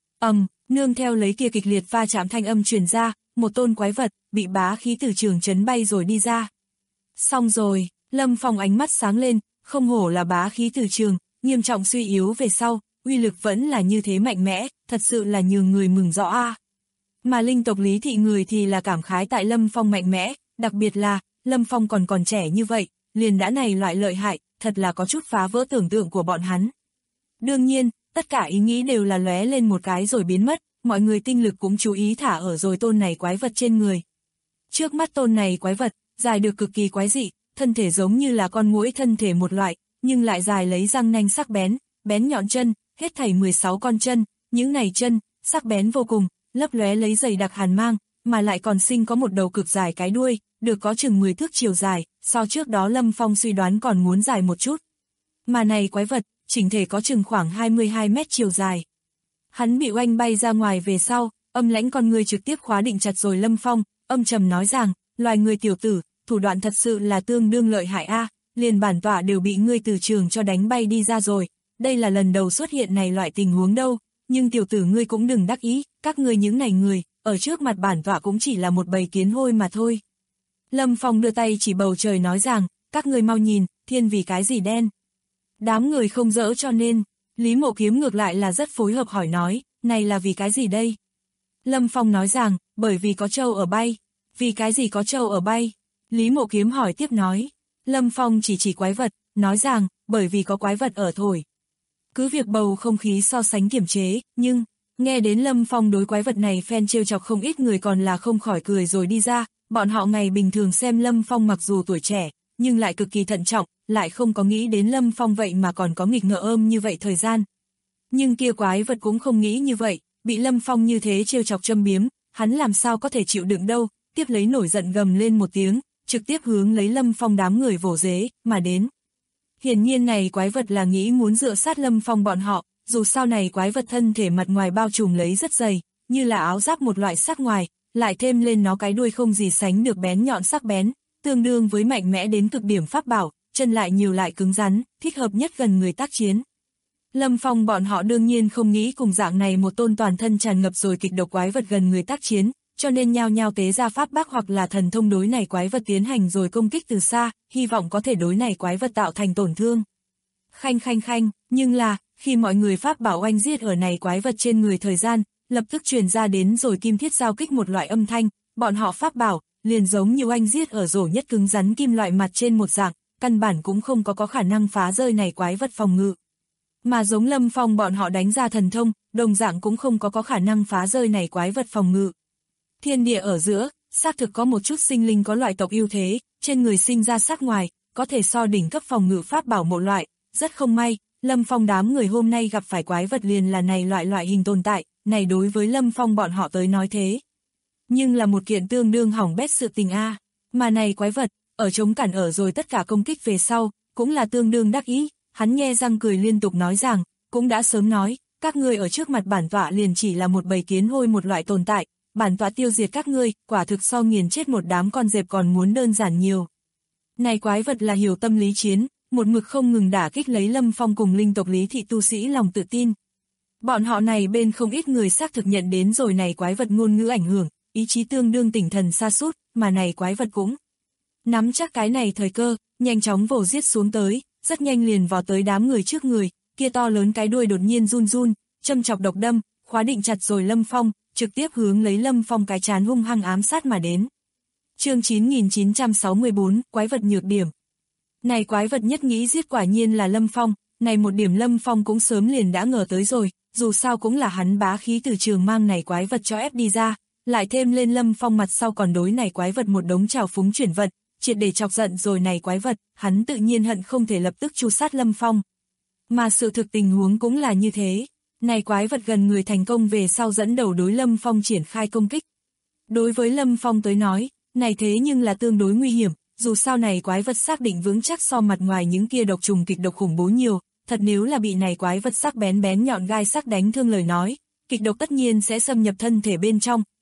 Nương theo lấy kia kịch liệt va chạm thanh âm truyền ra, một tôn quái vật bị bá khí từ trường chấn bay rồi đi ra. Xong rồi, Lâm Phong ánh mắt sáng lên, không hổ là bá khí từ trường, nghiêm trọng suy yếu về sau, uy lực vẫn là như thế mạnh mẽ, thật sự là nhường người mừng rõ a. Mà linh tộc Lý thị người thì là cảm khái tại Lâm Phong mạnh mẽ, đặc biệt là, Lâm Phong còn trẻ như vậy, liền đã này loại lợi hại, thật là có chút phá vỡ tưởng tượng của bọn hắn. Đương nhiên, tất cả ý nghĩ đều là lóe lên một cái rồi biến mất, mọi người tinh lực cũng chú ý thả ở rồi tôn này quái vật trên người. Trước mắt tôn này quái vật, dài được cực kỳ quái dị, thân thể giống như là con muỗi thân thể một loại, nhưng lại dài lấy răng nanh sắc bén, bén nhọn chân, hết thảy 16 con chân, những này chân, sắc bén vô cùng, lấp lóe lấy dày đặc hàn mang, mà lại còn sinh có một đầu cực dài cái đuôi, được có chừng 10 thước chiều dài, so trước đó Lâm Phong suy đoán còn muốn dài một chút. Mà này quái vật, chỉnh thể có chừng khoảng 22 mét chiều dài. Hắn bị oanh bay ra ngoài về sau, âm lãnh con người trực tiếp khóa định chặt rồi Lâm Phong, âm trầm nói rằng, loài người tiểu tử, thủ đoạn thật sự là tương đương lợi hại a, liền bản tọa đều bị ngươi từ trường cho đánh bay đi ra rồi, đây là lần đầu xuất hiện này loại tình huống đâu, nhưng tiểu tử ngươi cũng đừng đắc ý, các ngươi những này người, ở trước mặt bản tọa cũng chỉ là một bầy kiến hôi mà thôi. Lâm Phong đưa tay chỉ bầu trời nói rằng, các ngươi mau nhìn, thiên vì cái gì đen. Đám người không dỡ cho nên, Lý Mộ Kiếm ngược lại là rất phối hợp hỏi nói, này là vì cái gì đây? Lâm Phong nói rằng, bởi vì có trâu ở bay. Vì cái gì có trâu ở bay? Lý Mộ Kiếm hỏi tiếp nói. Lâm Phong chỉ quái vật, nói rằng, bởi vì có quái vật ở thổi. Cứ việc bầu không khí so sánh kiềm chế, nhưng, nghe đến Lâm Phong đối quái vật này phen trêu chọc không ít người còn là không khỏi cười rồi đi ra, bọn họ ngày bình thường xem Lâm Phong mặc dù tuổi trẻ, nhưng lại cực kỳ thận trọng, lại không có nghĩ đến Lâm Phong vậy mà còn có nghịch ngợm như vậy thời gian. Nhưng kia quái vật cũng không nghĩ như vậy, bị Lâm Phong như thế trêu chọc châm biếm, hắn làm sao có thể chịu đựng đâu, tiếp lấy nổi giận gầm lên một tiếng, trực tiếp hướng lấy Lâm Phong đám người vồ dế, mà đến. Hiển nhiên này quái vật là nghĩ muốn dựa sát Lâm Phong bọn họ, dù sao này quái vật thân thể mặt ngoài bao trùm lấy rất dày, như là áo giáp một loại sắc ngoài, lại thêm lên nó cái đuôi không gì sánh được bén nhọn sắc bén, tương đương với mạnh mẽ đến cực điểm pháp bảo, chân lại nhiều lại cứng rắn, thích hợp nhất gần người tác chiến. Lâm Phong bọn họ đương nhiên không nghĩ cùng dạng này một tôn toàn thân tràn ngập rồi kịch độc quái vật gần người tác chiến, cho nên nhao nhao tế ra pháp bác hoặc là thần thông đối này quái vật tiến hành rồi công kích từ xa, hy vọng có thể đối này quái vật tạo thành tổn thương. Khanh, nhưng là, khi mọi người pháp bảo oanh giết ở này quái vật trên người thời gian, lập tức truyền ra đến rồi kim thiết giao kích một loại âm thanh, bọn họ pháp bảo, liền giống như oanh giết ở rổ nhất cứng rắn kim loại mặt trên một dạng, căn bản cũng không có khả năng phá rơi này quái vật phòng ngự. Mà giống Lâm Phong bọn họ đánh ra thần thông, đồng dạng cũng không có khả năng phá rơi này quái vật phòng ngự. Thiên địa ở giữa, xác thực có một chút sinh linh có loại tộc ưu thế, trên người sinh ra sắc ngoài, có thể so đỉnh cấp phòng ngự pháp bảo một loại, rất không may, Lâm Phong đám người hôm nay gặp phải quái vật liền là này loại hình tồn tại, này đối với Lâm Phong bọn họ tới nói thế. Nhưng là một kiện tương đương hỏng bét sự tình a, mà này quái vật, ở chống cản ở rồi tất cả công kích về sau, cũng là tương đương đắc ý, hắn nhe răng cười liên tục nói rằng, cũng đã sớm nói, các ngươi ở trước mặt bản tọa liền chỉ là một bầy kiến hôi một loại tồn tại, bản tọa tiêu diệt các ngươi, quả thực so nghiền chết một đám con dẹp còn muốn đơn giản nhiều. Này quái vật là hiểu tâm lý chiến, một mực không ngừng đả kích lấy Lâm Phong cùng linh tộc Lý thị tu sĩ lòng tự tin. Bọn họ này bên không ít người xác thực nhận đến rồi này quái vật ngôn ngữ ảnh hưởng, ý chí tương đương tinh thần sa sút, mà này quái vật cũng nắm chắc cái này thời cơ, nhanh chóng vồ giết xuống tới, rất nhanh liền vào tới đám người trước người, kia to lớn cái đuôi đột nhiên run, châm chọc độc đâm, khóa định chặt rồi Lâm Phong, trực tiếp hướng lấy Lâm Phong cái trán hung hăng ám sát mà đến. Chương 9964, quái vật nhược điểm. Này quái vật nhất nghĩ giết quả nhiên là Lâm Phong, này một điểm Lâm Phong cũng sớm liền đã ngờ tới rồi, dù sao cũng là hắn bá khí từ trường mang này quái vật cho ép đi ra, lại thêm lên Lâm Phong mặt sau còn đối này quái vật một đống trào phúng chuyển vận, triệt để chọc giận rồi này quái vật, hắn tự nhiên hận không thể lập tức tru sát Lâm Phong. Mà sự thực tình huống cũng là như thế, này quái vật gần người thành công về sau dẫn đầu đối Lâm Phong triển khai công kích. Đối với Lâm Phong tới nói, này thế nhưng là tương đối nguy hiểm, dù sao này quái vật xác định vững chắc so mặt ngoài những kia độc trùng kịch độc khủng bố nhiều, thật nếu là bị này quái vật sắc bén nhọn gai sắc đánh thương lời nói, kịch độc tất nhiên sẽ xâm nhập thân thể bên trong,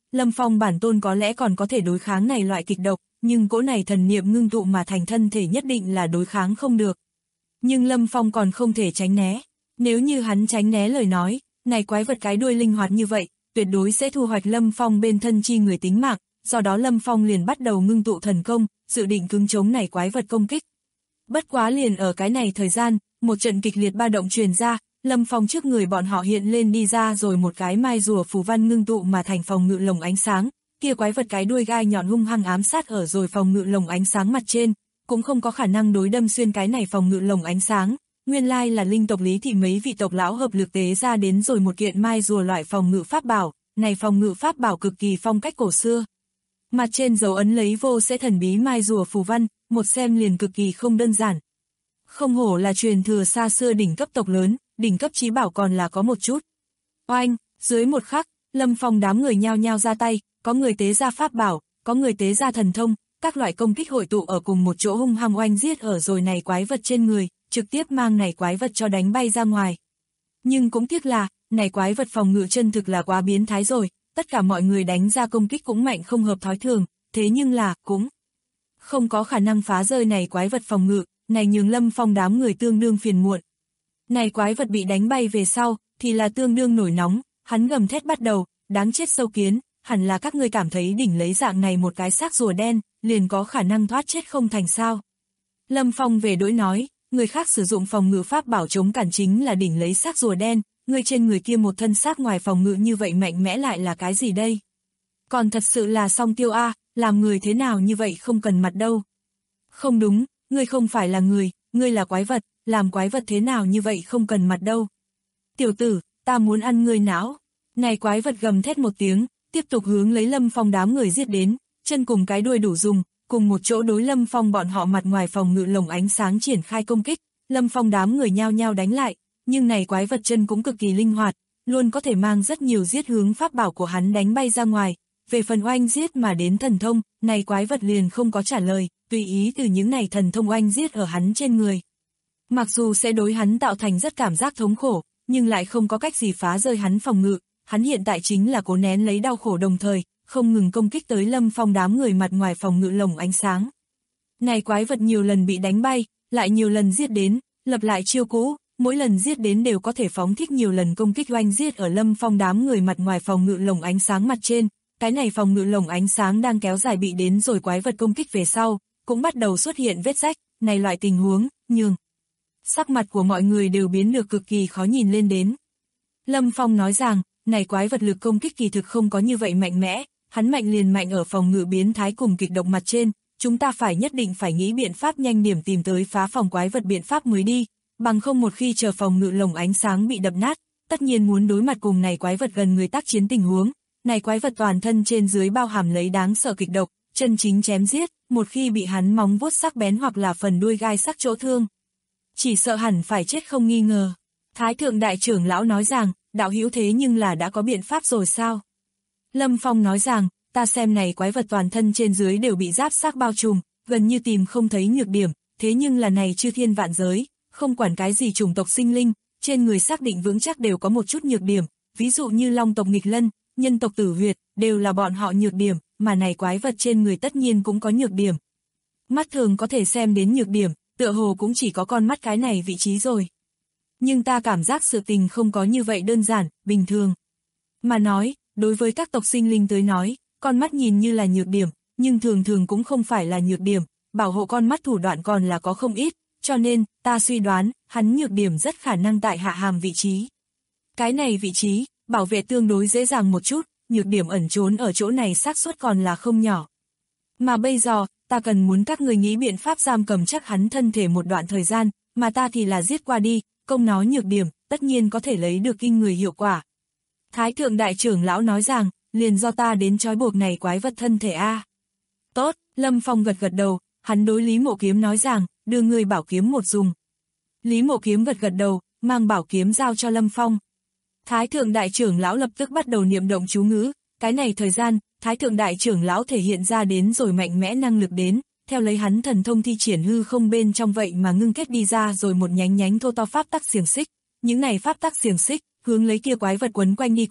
Lâm Phong bản tôn có lẽ còn có thể đối kháng này loại kịch độc, nhưng cỗ này thần niệm ngưng tụ mà thành thân thể nhất định là đối kháng không được. Nhưng Lâm Phong còn không thể tránh né. Nếu như hắn tránh né lời nói, này quái vật cái đuôi linh hoạt như vậy, tuyệt đối sẽ thu hoạch Lâm Phong bên thân chi người tính mạng, do đó Lâm Phong liền bắt đầu ngưng tụ thần công, dự định cứng chống này quái vật công kích. Bất quá liền ở cái này thời gian, một trận kịch liệt ba động truyền ra, Lâm Phong trước người bọn họ hiện lên đi ra rồi một cái mai rùa phù văn ngưng tụ mà thành phòng ngự lồng ánh sáng, kia quái vật cái đuôi gai nhọn hung hăng ám sát ở rồi phòng ngự lồng ánh sáng mặt trên, cũng không có khả năng đối đâm xuyên cái này phòng ngự lồng ánh sáng. Nguyên lai là linh tộc Lý Thị mấy vị tộc lão hợp lực tế ra đến rồi một kiện mai rùa loại phòng ngự pháp bảo, này phòng ngự pháp bảo cực kỳ phong cách cổ xưa. Mặt trên dấu ấn lấy vô sẽ thần bí mai rùa phù văn, một xem liền cực kỳ không đơn giản. Không hổ là truyền thừa xa xưa đỉnh cấp tộc lớn, đỉnh cấp chí bảo còn là có một chút. Oanh, dưới một khắc, Lâm Phong đám người nhao nhao ra tay, có người tế ra pháp bảo, có người tế ra thần thông, các loại công kích hội tụ ở cùng một chỗ hung hăng oanh giết ở rồi này quái vật trên người, trực tiếp mang này quái vật cho đánh bay ra ngoài. Nhưng cũng tiếc là, này quái vật phòng ngự chân thực là quá biến thái rồi, tất cả mọi người đánh ra công kích cũng mạnh không hợp thói thường, thế nhưng là, cũng không có khả năng phá rơi này quái vật phòng ngự, này nhường Lâm Phong đám người tương đương phiền muộn. Này quái vật bị đánh bay về sau, thì là tương đương nổi nóng, hắn gầm thét bắt đầu, đáng chết sâu kiến, hẳn là các ngươi cảm thấy đỉnh lấy dạng này một cái xác rùa đen, liền có khả năng thoát chết không thành sao. Lâm Phong về đối nói, người khác sử dụng phòng ngự pháp bảo chống cản chính là đỉnh lấy xác rùa đen, người trên người kia một thân xác ngoài phòng ngự như vậy mạnh mẽ lại là cái gì đây? Còn thật sự là song tiêu a, làm người thế nào như vậy không cần mặt đâu. Không đúng, ngươi không phải là người, ngươi là quái vật, làm quái vật thế nào như vậy không cần mặt đâu. Tiểu tử, ta muốn ăn ngươi não. Này quái vật gầm thét một tiếng, tiếp tục hướng lấy Lâm Phong đám người giết đến, chân cùng cái đuôi đủ dùng, cùng một chỗ đối Lâm Phong bọn họ mặt ngoài phòng ngự lồng ánh sáng triển khai công kích, Lâm Phong đám người nhao nhao đánh lại, nhưng này quái vật chân cũng cực kỳ linh hoạt, luôn có thể mang rất nhiều giết hướng pháp bảo của hắn đánh bay ra ngoài. Về phần oanh giết mà đến thần thông, này quái vật liền không có trả lời, tùy ý từ những này thần thông oanh giết ở hắn trên người. Mặc dù sẽ đối hắn tạo thành rất cảm giác thống khổ, nhưng lại không có cách gì phá rơi hắn phòng ngự, hắn hiện tại chính là cố nén lấy đau khổ đồng thời, không ngừng công kích tới Lâm Phong đám người mặt ngoài phòng ngự lồng ánh sáng. Này quái vật nhiều lần bị đánh bay, lại nhiều lần giết đến, lập lại chiêu cũ, mỗi lần giết đến đều có thể phóng thích nhiều lần công kích oanh giết ở Lâm Phong đám người mặt ngoài phòng ngự lồng ánh sáng mặt trên. Cái này phòng ngự lồng ánh sáng đang kéo dài bị đến rồi quái vật công kích về sau, cũng bắt đầu xuất hiện vết rách, này loại tình huống, nhường sắc mặt của mọi người đều biến được cực kỳ khó nhìn lên đến. Lâm Phong nói rằng, này quái vật lực công kích kỳ thực không có như vậy mạnh mẽ, hắn mạnh liền mạnh ở phòng ngự biến thái cùng kịch độc mặt trên, chúng ta phải nhất định phải nghĩ biện pháp nhanh điểm tìm tới phá phòng quái vật biện pháp mới đi, bằng không một khi chờ phòng ngự lồng ánh sáng bị đập nát, tất nhiên muốn đối mặt cùng này quái vật gần người tác chiến tình huống. Này quái vật toàn thân trên dưới bao hàm lấy đáng sợ kịch độc, chân chính chém giết, một khi bị hắn móng vuốt sắc bén hoặc là phần đuôi gai sắc chỗ thương. Chỉ sợ hẳn phải chết không nghi ngờ. Thái thượng đại trưởng lão nói rằng, đạo hữu thế nhưng là đã có biện pháp rồi sao? Lâm Phong nói rằng, ta xem này quái vật toàn thân trên dưới đều bị giáp xác bao trùm, gần như tìm không thấy nhược điểm, thế nhưng là này chư thiên vạn giới, không quản cái gì chủng tộc sinh linh, trên người xác định vững chắc đều có một chút nhược điểm, ví dụ như long tộc nghịch lân, nhân tộc tử huyệt, đều là bọn họ nhược điểm, mà này quái vật trên người tất nhiên cũng có nhược điểm. Mắt thường có thể xem đến nhược điểm, tựa hồ cũng chỉ có con mắt cái này vị trí rồi. Nhưng ta cảm giác sự tình không có như vậy đơn giản, bình thường. Mà nói, đối với các tộc sinh linh tới nói, con mắt nhìn như là nhược điểm, nhưng thường thường cũng không phải là nhược điểm, bảo hộ con mắt thủ đoạn còn là có không ít, cho nên, ta suy đoán, hắn nhược điểm rất khả năng tại hạ hàm vị trí. Cái này vị trí, bảo vệ tương đối dễ dàng một chút, nhược điểm ẩn trốn ở chỗ này xác suất còn là không nhỏ. Mà bây giờ, ta cần muốn các người nghĩ biện pháp giam cầm chắc hắn thân thể một đoạn thời gian, mà ta thì là giết qua đi, công nó nhược điểm, tất nhiên có thể lấy được kinh người hiệu quả. Thái thượng đại trưởng lão nói rằng, liền do ta đến trói buộc này quái vật thân thể a. Tốt, Lâm Phong gật gật đầu, hắn đối Lý Mộ Kiếm nói rằng, đưa người bảo kiếm một dùng. Lý Mộ Kiếm gật gật đầu, mang bảo kiếm giao cho Lâm Phong. Thái thượng đại trưởng lão lập tức bắt đầu niệm động chú ngữ, cái này thời gian, Thái thượng đại trưởng lão thể hiện ra đến rồi mạnh mẽ năng lực đến, theo lấy hắn thần thông thi triển hư không bên trong vậy mà ngưng kết đi ra rồi một nhánh nhánh thô to pháp tắc xiềng xích, những này pháp tắc xiềng xích, hướng lấy kia quái vật quấn quanh đi qua,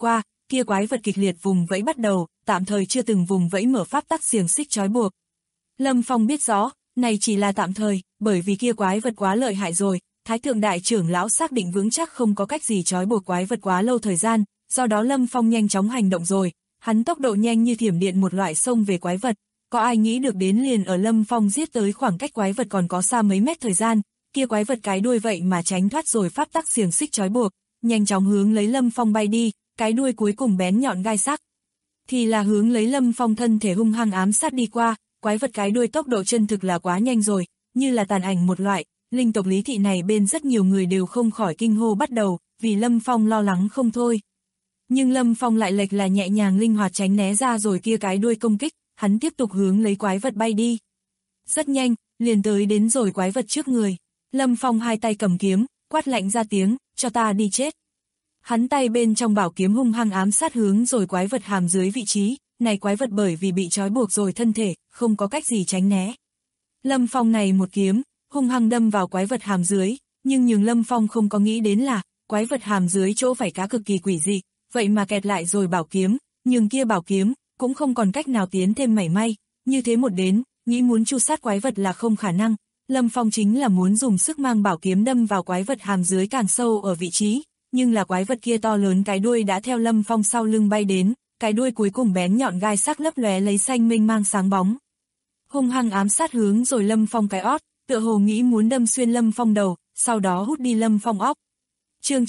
kia quái vật kịch liệt vùng vẫy bắt đầu, tạm thời chưa từng vùng vẫy mở pháp tắc xiềng xích trói buộc. Lâm Phong biết rõ, này chỉ là tạm thời, bởi vì kia quái vật quá lợi hại rồi, Thái Thượng Đại Trưởng Lão xác định vững chắc không có cách gì trói buộc quái vật quá lâu thời gian, do đó Lâm Phong nhanh chóng hành động rồi, hắn tốc độ nhanh như thiểm điện một loại xông về quái vật, có ai nghĩ được đến liền ở Lâm Phong giết tới khoảng cách quái vật còn có xa mấy mét thời gian, kia quái vật cái đuôi vậy mà tránh thoát rồi pháp tắc xiềng xích trói buộc, nhanh chóng hướng lấy Lâm Phong bay đi, cái đuôi cuối cùng bén nhọn gai sắc. Thì là hướng lấy Lâm Phong thân thể hung hăng ám sát đi qua, quái vật cái đuôi tốc độ chân thực là quá nhanh rồi, như là tàn ảnh một loại, linh tộc Lý Thị này bên rất nhiều người đều không khỏi kinh hô bắt đầu, vì Lâm Phong lo lắng không thôi. Nhưng Lâm Phong lại lệch là nhẹ nhàng linh hoạt tránh né ra rồi kia cái đuôi công kích, hắn tiếp tục hướng lấy quái vật bay đi. Rất nhanh, liền tới đến rồi quái vật trước người. Lâm Phong hai tay cầm kiếm, quát lạnh ra tiếng, cho ta đi chết. Hắn tay bên trong bảo kiếm hung hăng ám sát hướng rồi quái vật hàm dưới vị trí, này quái vật bởi vì bị trói buộc rồi thân thể, không có cách gì tránh né. Lâm Phong này một kiếm, hung hăng đâm vào quái vật hàm dưới, nhưng Lâm Phong không có nghĩ đến là, quái vật hàm dưới chỗ phải cá cực kỳ quỷ dị, vậy mà kẹt lại rồi bảo kiếm, nhưng kia bảo kiếm, cũng không còn cách nào tiến thêm mảy may, như thế một đến, nghĩ muốn tru sát quái vật là không khả năng, Lâm Phong chính là muốn dùng sức mang bảo kiếm đâm vào quái vật hàm dưới càng sâu ở vị trí, nhưng là quái vật kia to lớn cái đuôi đã theo Lâm Phong sau lưng bay đến, cái đuôi cuối cùng bén nhọn gai sắc lấp lóe lấy xanh mênh mang sáng bóng. Hung hăng ám sát hướng rồi Lâm Phong cái ót, tựa hồ nghĩ muốn đâm xuyên Lâm Phong đầu, sau đó hút đi Lâm Phong óc. Chương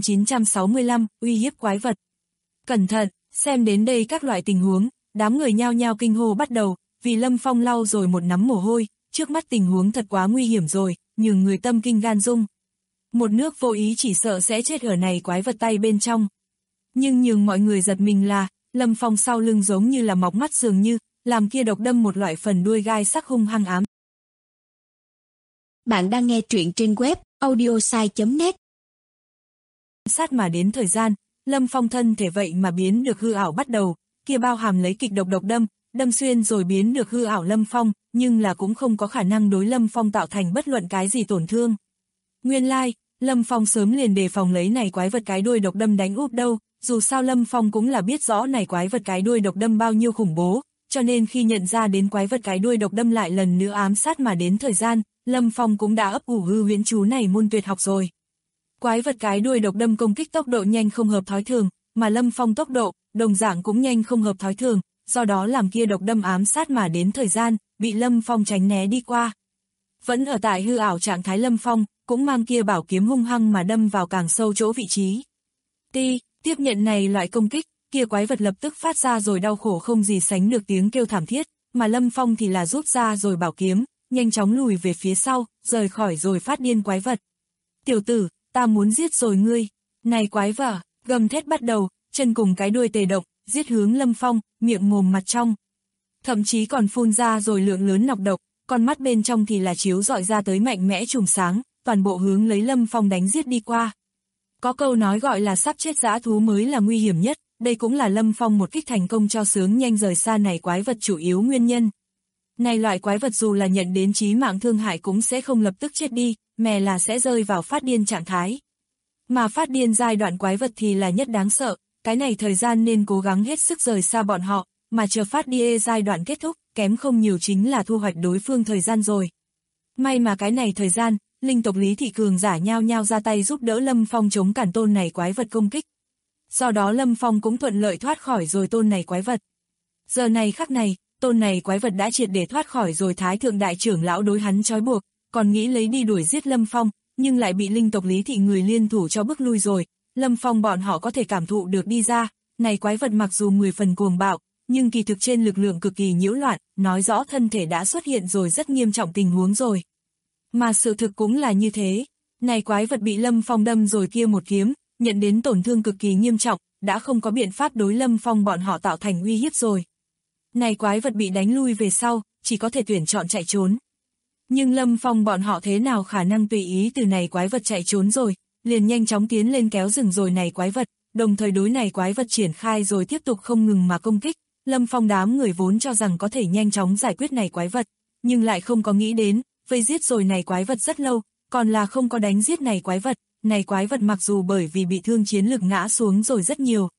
9965, uy hiếp quái vật. Cẩn thận, xem đến đây các loại tình huống, đám người nhao nhao kinh hô bắt đầu, vì Lâm Phong lau rồi một nắm mồ hôi, trước mắt tình huống thật quá nguy hiểm rồi, nhường người tâm kinh gan rung. Một nước vô ý chỉ sợ sẽ chết ở này quái vật tay bên trong. Nhưng nhường mọi người giật mình là, Lâm Phong sau lưng giống như là mọc mắt dường như, làm kia độc đâm một loại phần đuôi gai sắc hung hăng ám. Bạn đang nghe truyện trên web audiosai.net. Sát mà đến thời gian, Lâm Phong thân thể vậy mà biến được hư ảo bắt đầu, kia bao hàm lấy kịch độc đâm xuyên rồi biến được hư ảo Lâm Phong, nhưng là cũng không có khả năng đối Lâm Phong tạo thành bất luận cái gì tổn thương. Nguyên lai, Lâm Phong sớm liền đề phòng lấy này quái vật cái đuôi độc đâm đánh úp đâu, dù sao Lâm Phong cũng là biết rõ này quái vật cái đuôi độc đâm bao nhiêu khủng bố, cho nên khi nhận ra đến quái vật cái đuôi độc đâm lại lần nữa ám sát mà đến thời gian, Lâm Phong cũng đã ấp ủ hư huyễn chú này môn tuyệt học rồi. Quái vật cái đuôi độc đâm công kích tốc độ nhanh không hợp thói thường, mà Lâm Phong tốc độ, đồng dạng cũng nhanh không hợp thói thường, do đó làm kia độc đâm ám sát mà đến thời gian, bị Lâm Phong tránh né đi qua. Vẫn ở tại hư ảo trạng thái Lâm Phong, cũng mang kia bảo kiếm hung hăng mà đâm vào càng sâu chỗ vị trí. Tiếp nhận này loại công kích, kia quái vật lập tức phát ra rồi đau khổ không gì sánh được tiếng kêu thảm thiết, mà Lâm Phong thì là rút ra rồi bảo kiếm, nhanh chóng lùi về phía sau, rời khỏi rồi phát điên quái vật. Tiểu tử, ta muốn giết rồi ngươi, này quái vật, gầm thét bắt đầu, chân cùng cái đuôi tề động, giết hướng Lâm Phong, miệng mồm mặt trong. Thậm chí còn phun ra rồi lượng lớn nọc độc, con mắt bên trong thì là chiếu dọi ra tới mạnh mẽ trùm sáng, toàn bộ hướng lấy Lâm Phong đánh giết đi qua. Có câu nói gọi là sắp chết dã thú mới là nguy hiểm nhất, đây cũng là Lâm Phong một kích thành công cho sướng nhanh rời xa này quái vật chủ yếu nguyên nhân. Này loại quái vật dù là nhận đến chí mạng thương hại cũng sẽ không lập tức chết đi, mà là sẽ rơi vào phát điên trạng thái. Mà phát điên giai đoạn quái vật thì là nhất đáng sợ, cái này thời gian nên cố gắng hết sức rời xa bọn họ, mà chờ phát điên giai đoạn kết thúc, kém không nhiều chính là thu hoạch đối phương thời gian rồi. May mà cái này thời gian, linh tộc Lý Thị cường giả nhao nhao ra tay giúp đỡ Lâm Phong chống cản tôn này quái vật công kích. Do đó Lâm Phong cũng thuận lợi thoát khỏi rồi tôn này quái vật. Giờ này khắc này, tôn này quái vật đã triệt để thoát khỏi rồi Thái Thượng Đại Trưởng Lão đối hắn trói buộc, còn nghĩ lấy đi đuổi giết Lâm Phong, nhưng lại bị linh tộc Lý Thị người liên thủ cho bước lui rồi. Lâm Phong bọn họ có thể cảm thụ được đi ra, này quái vật mặc dù 10 phần cuồng bạo, nhưng kỳ thực trên lực lượng cực kỳ nhiễu loạn, nói rõ thân thể đã xuất hiện rồi rất nghiêm trọng tình huống rồi. Mà sự thực cũng là như thế, này quái vật bị Lâm Phong đâm rồi kia một kiếm, nhận đến tổn thương cực kỳ nghiêm trọng, đã không có biện pháp đối Lâm Phong bọn họ tạo thành uy hiếp rồi. Này quái vật bị đánh lui về sau, chỉ có thể tuyển chọn chạy trốn. Nhưng Lâm Phong bọn họ thế nào khả năng tùy ý từ này quái vật chạy trốn rồi, liền nhanh chóng tiến lên kéo rừng rồi này quái vật, đồng thời đối này quái vật triển khai rồi tiếp tục không ngừng mà công kích. Lâm Phong đám người vốn cho rằng có thể nhanh chóng giải quyết này quái vật, nhưng lại không có nghĩ đến, vây giết rồi này quái vật rất lâu, còn là không có đánh giết này quái vật mặc dù bởi vì bị thương chiến lực ngã xuống rồi rất nhiều,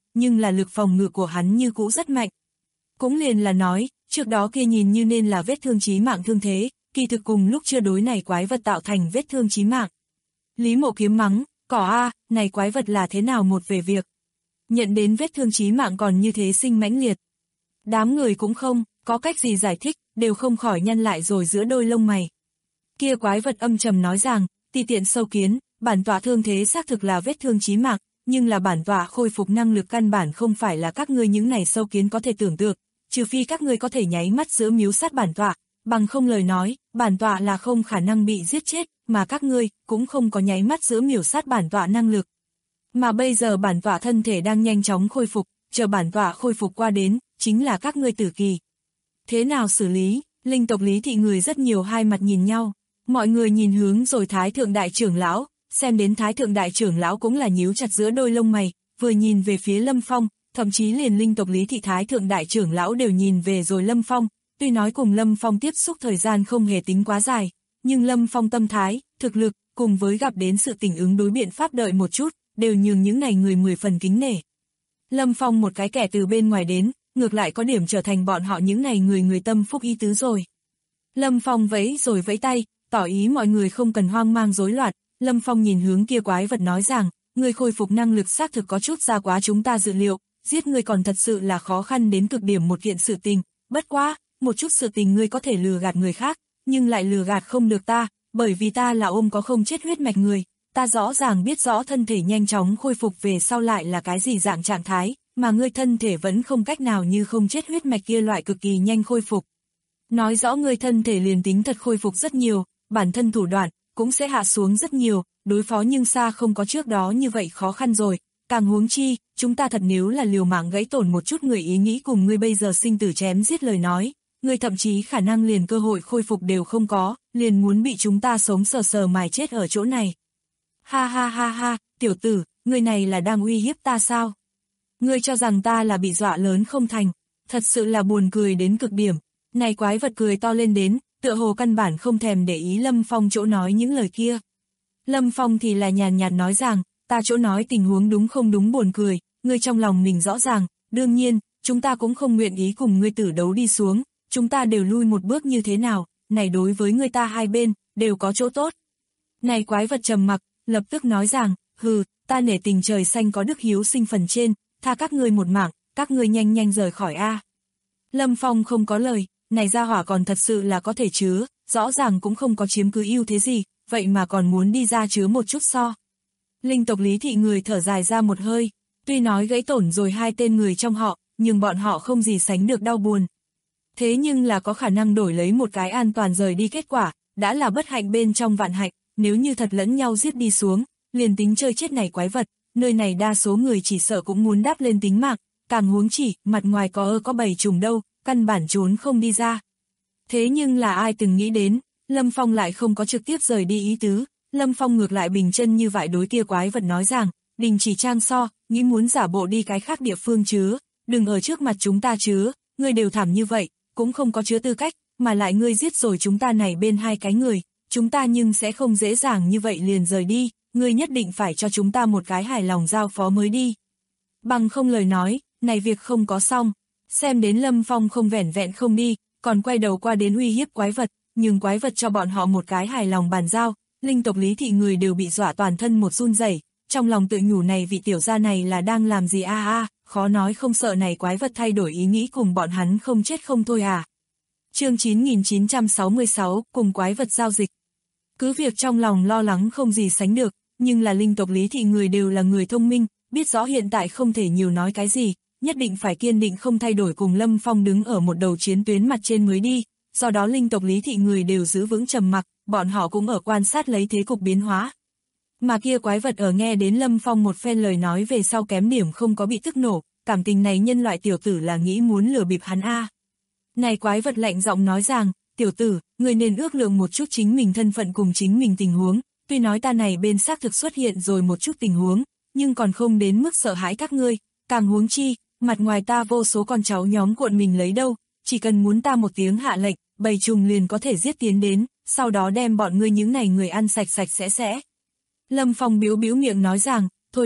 nhưng là lực phòng ngự của hắn như cũ rất mạnh. Cũng liền là nói, trước đó kia nhìn như nên là vết thương chí mạng thương thế, kỳ thực cùng lúc chưa đối này quái vật tạo thành vết thương chí mạng. Lý Mộ Kiếm mắng, cỏ a, này quái vật là thế nào một về việc. Nhận đến vết thương chí mạng còn như thế sinh mãnh liệt. Đám người cũng không, có cách gì giải thích, đều không khỏi nhăn lại rồi giữa đôi lông mày. Kia quái vật âm trầm nói rằng, ti tiện sâu kiến, bản tọa thương thế xác thực là vết thương chí mạng, nhưng là bản tọa khôi phục năng lực căn bản không phải là các ngươi những này sâu kiến có thể tưởng tượng, trừ phi các ngươi có thể nháy mắt giữa miếu sát bản tọa, bằng không lời nói, bản tọa là không khả năng bị giết chết, mà các ngươi cũng không có nháy mắt giữa miểu sát bản tọa năng lực. Mà bây giờ bản tọa thân thể đang nhanh chóng khôi phục, chờ bản tọa khôi phục qua đến, chính là các ngươi tử kỳ. Thế nào xử lý? Linh tộc Lý thị người rất nhiều hai mặt nhìn nhau, mọi người nhìn hướng rồi Thái thượng đại trưởng lão, xem đến Thái thượng đại trưởng lão cũng là nhíu chặt giữa đôi lông mày, vừa nhìn về phía Lâm Phong, thậm chí liền linh tộc Lý thị Thái thượng đại trưởng lão đều nhìn về rồi Lâm Phong, tuy nói cùng Lâm Phong tiếp xúc thời gian không hề tính quá dài, nhưng Lâm Phong tâm thái, thực lực, cùng với gặp đến sự tình ứng đối biện pháp đợi một chút, đều nhường những này người 10 phần kính nể. Lâm Phong một cái kẻ từ bên ngoài đến, ngược lại có điểm trở thành bọn họ những này người tâm phúc ý tứ rồi. Lâm Phong vẫy rồi vẫy tay, tỏ ý mọi người không cần hoang mang rối loạn. Lâm Phong nhìn hướng kia quái vật nói rằng, người khôi phục năng lực xác thực có chút ra quá chúng ta dự liệu, giết người còn thật sự là khó khăn đến cực điểm một kiện sự tình, bất quá, một chút sự tình ngươi có thể lừa gạt người khác, nhưng lại lừa gạt không được ta, bởi vì ta là ôm có không chết huyết mạch người, ta rõ ràng biết rõ thân thể nhanh chóng khôi phục về sau lại là cái gì dạng trạng thái, mà ngươi thân thể vẫn không cách nào như không chết huyết mạch kia loại cực kỳ nhanh khôi phục. Nói rõ ngươi thân thể liền tính thật khôi phục rất nhiều, bản thân thủ đoạn cũng sẽ hạ xuống rất nhiều, đối phó nhưng xa không có trước đó như vậy khó khăn rồi, càng huống chi, chúng ta thật nếu là liều mạng gãy tổn một chút người ý nghĩ cùng ngươi bây giờ sinh tử chém giết lời nói, ngươi thậm chí khả năng liền cơ hội khôi phục đều không có, liền muốn bị chúng ta sống sờ sờ mài chết ở chỗ này. Ha ha ha ha, tiểu tử, ngươi này là đang uy hiếp ta sao? Ngươi cho rằng ta là bị dọa lớn không thành, thật sự là buồn cười đến cực điểm. Này quái vật cười to lên đến, tựa hồ căn bản không thèm để ý Lâm Phong chỗ nói những lời kia. Lâm Phong thì là nhàn nhạt nói rằng, ta chỗ nói tình huống đúng không đúng buồn cười, ngươi trong lòng mình rõ ràng, đương nhiên, chúng ta cũng không nguyện ý cùng ngươi tử đấu đi xuống, chúng ta đều lui một bước như thế nào, này đối với ngươi ta hai bên, đều có chỗ tốt. Này quái vật trầm mặc, lập tức nói rằng, hừ, ta nể tình trời xanh có đức hiếu sinh phần trên, tha các ngươi một mạng, các ngươi nhanh nhanh rời khỏi a. Lâm Phong không có lời, này ra hỏa còn thật sự là có thể chứa, rõ ràng cũng không có chiếm cứ ưu thế gì, vậy mà còn muốn đi ra chứa một chút so. Linh tộc Lý thị người thở dài ra một hơi, tuy nói gãy tổn rồi hai tên người trong họ, nhưng bọn họ không gì sánh được đau buồn. Thế nhưng là có khả năng đổi lấy một cái an toàn rời đi kết quả, đã là bất hạnh bên trong vạn hạnh, nếu như thật lẫn nhau giết đi xuống, liền tính chơi chết này quái vật, nơi này đa số người chỉ sợ cũng muốn đáp lên tính mạng, càng huống chỉ, mặt ngoài có bầy trùng đâu, căn bản trốn không đi ra. Thế nhưng là ai từng nghĩ đến, Lâm Phong lại không có trực tiếp rời đi ý tứ, Lâm Phong ngược lại bình chân như vậy đối kia quái vật nói rằng, đình chỉ trang so, nghĩ muốn giả bộ đi cái khác địa phương chứ, đừng ở trước mặt chúng ta chứ, ngươi đều thảm như vậy, cũng không có chứa tư cách, mà lại ngươi giết rồi chúng ta này bên hai cái người, chúng ta nhưng sẽ không dễ dàng như vậy liền rời đi, ngươi nhất định phải cho chúng ta một cái hài lòng giao phó mới đi. Bằng không lời nói, này việc không có xong, xem đến Lâm Phong không vẻn vẹn không đi, còn quay đầu qua đến uy hiếp quái vật, nhưng quái vật cho bọn họ một cái hài lòng bàn giao, linh tộc Lý thị người đều bị dọa toàn thân một run rẩy, trong lòng tự nhủ này vị tiểu gia này là đang làm gì khó nói không sợ này quái vật thay đổi ý nghĩ cùng bọn hắn không chết không thôi à. Chương 9966, cùng quái vật giao dịch. Cứ việc trong lòng lo lắng không gì sánh được, nhưng là linh tộc Lý thị người đều là người thông minh, biết rõ hiện tại không thể nhiều nói cái gì, nhất định phải kiên định không thay đổi cùng Lâm Phong đứng ở một đầu chiến tuyến mặt trên mới đi, do đó linh tộc Lý thị người đều giữ vững trầm mặc, bọn họ cũng ở quan sát lấy thế cục biến hóa. Mà kia quái vật ở nghe đến Lâm Phong một phen lời nói về sau kém điểm không có bị tức nổ, cảm tình này nhân loại tiểu tử là nghĩ muốn lừa bịp hắn a. Này quái vật lạnh giọng nói rằng, tiểu tử, người nên ước lượng một chút chính mình thân phận cùng chính mình tình huống, tuy nói ta này bên xác thực xuất hiện rồi một chút tình huống, nhưng còn không đến mức sợ hãi các ngươi, càng huống chi, mặt ngoài ta vô số con cháu nhóm cuộn mình lấy đâu, chỉ cần muốn ta một tiếng hạ lệnh, bầy trùng liền có thể giết tiến đến, sau đó đem bọn ngươi những này người ăn sạch sạch sẽ. Lâm Phong biếu miệng nói rằng, thôi đi,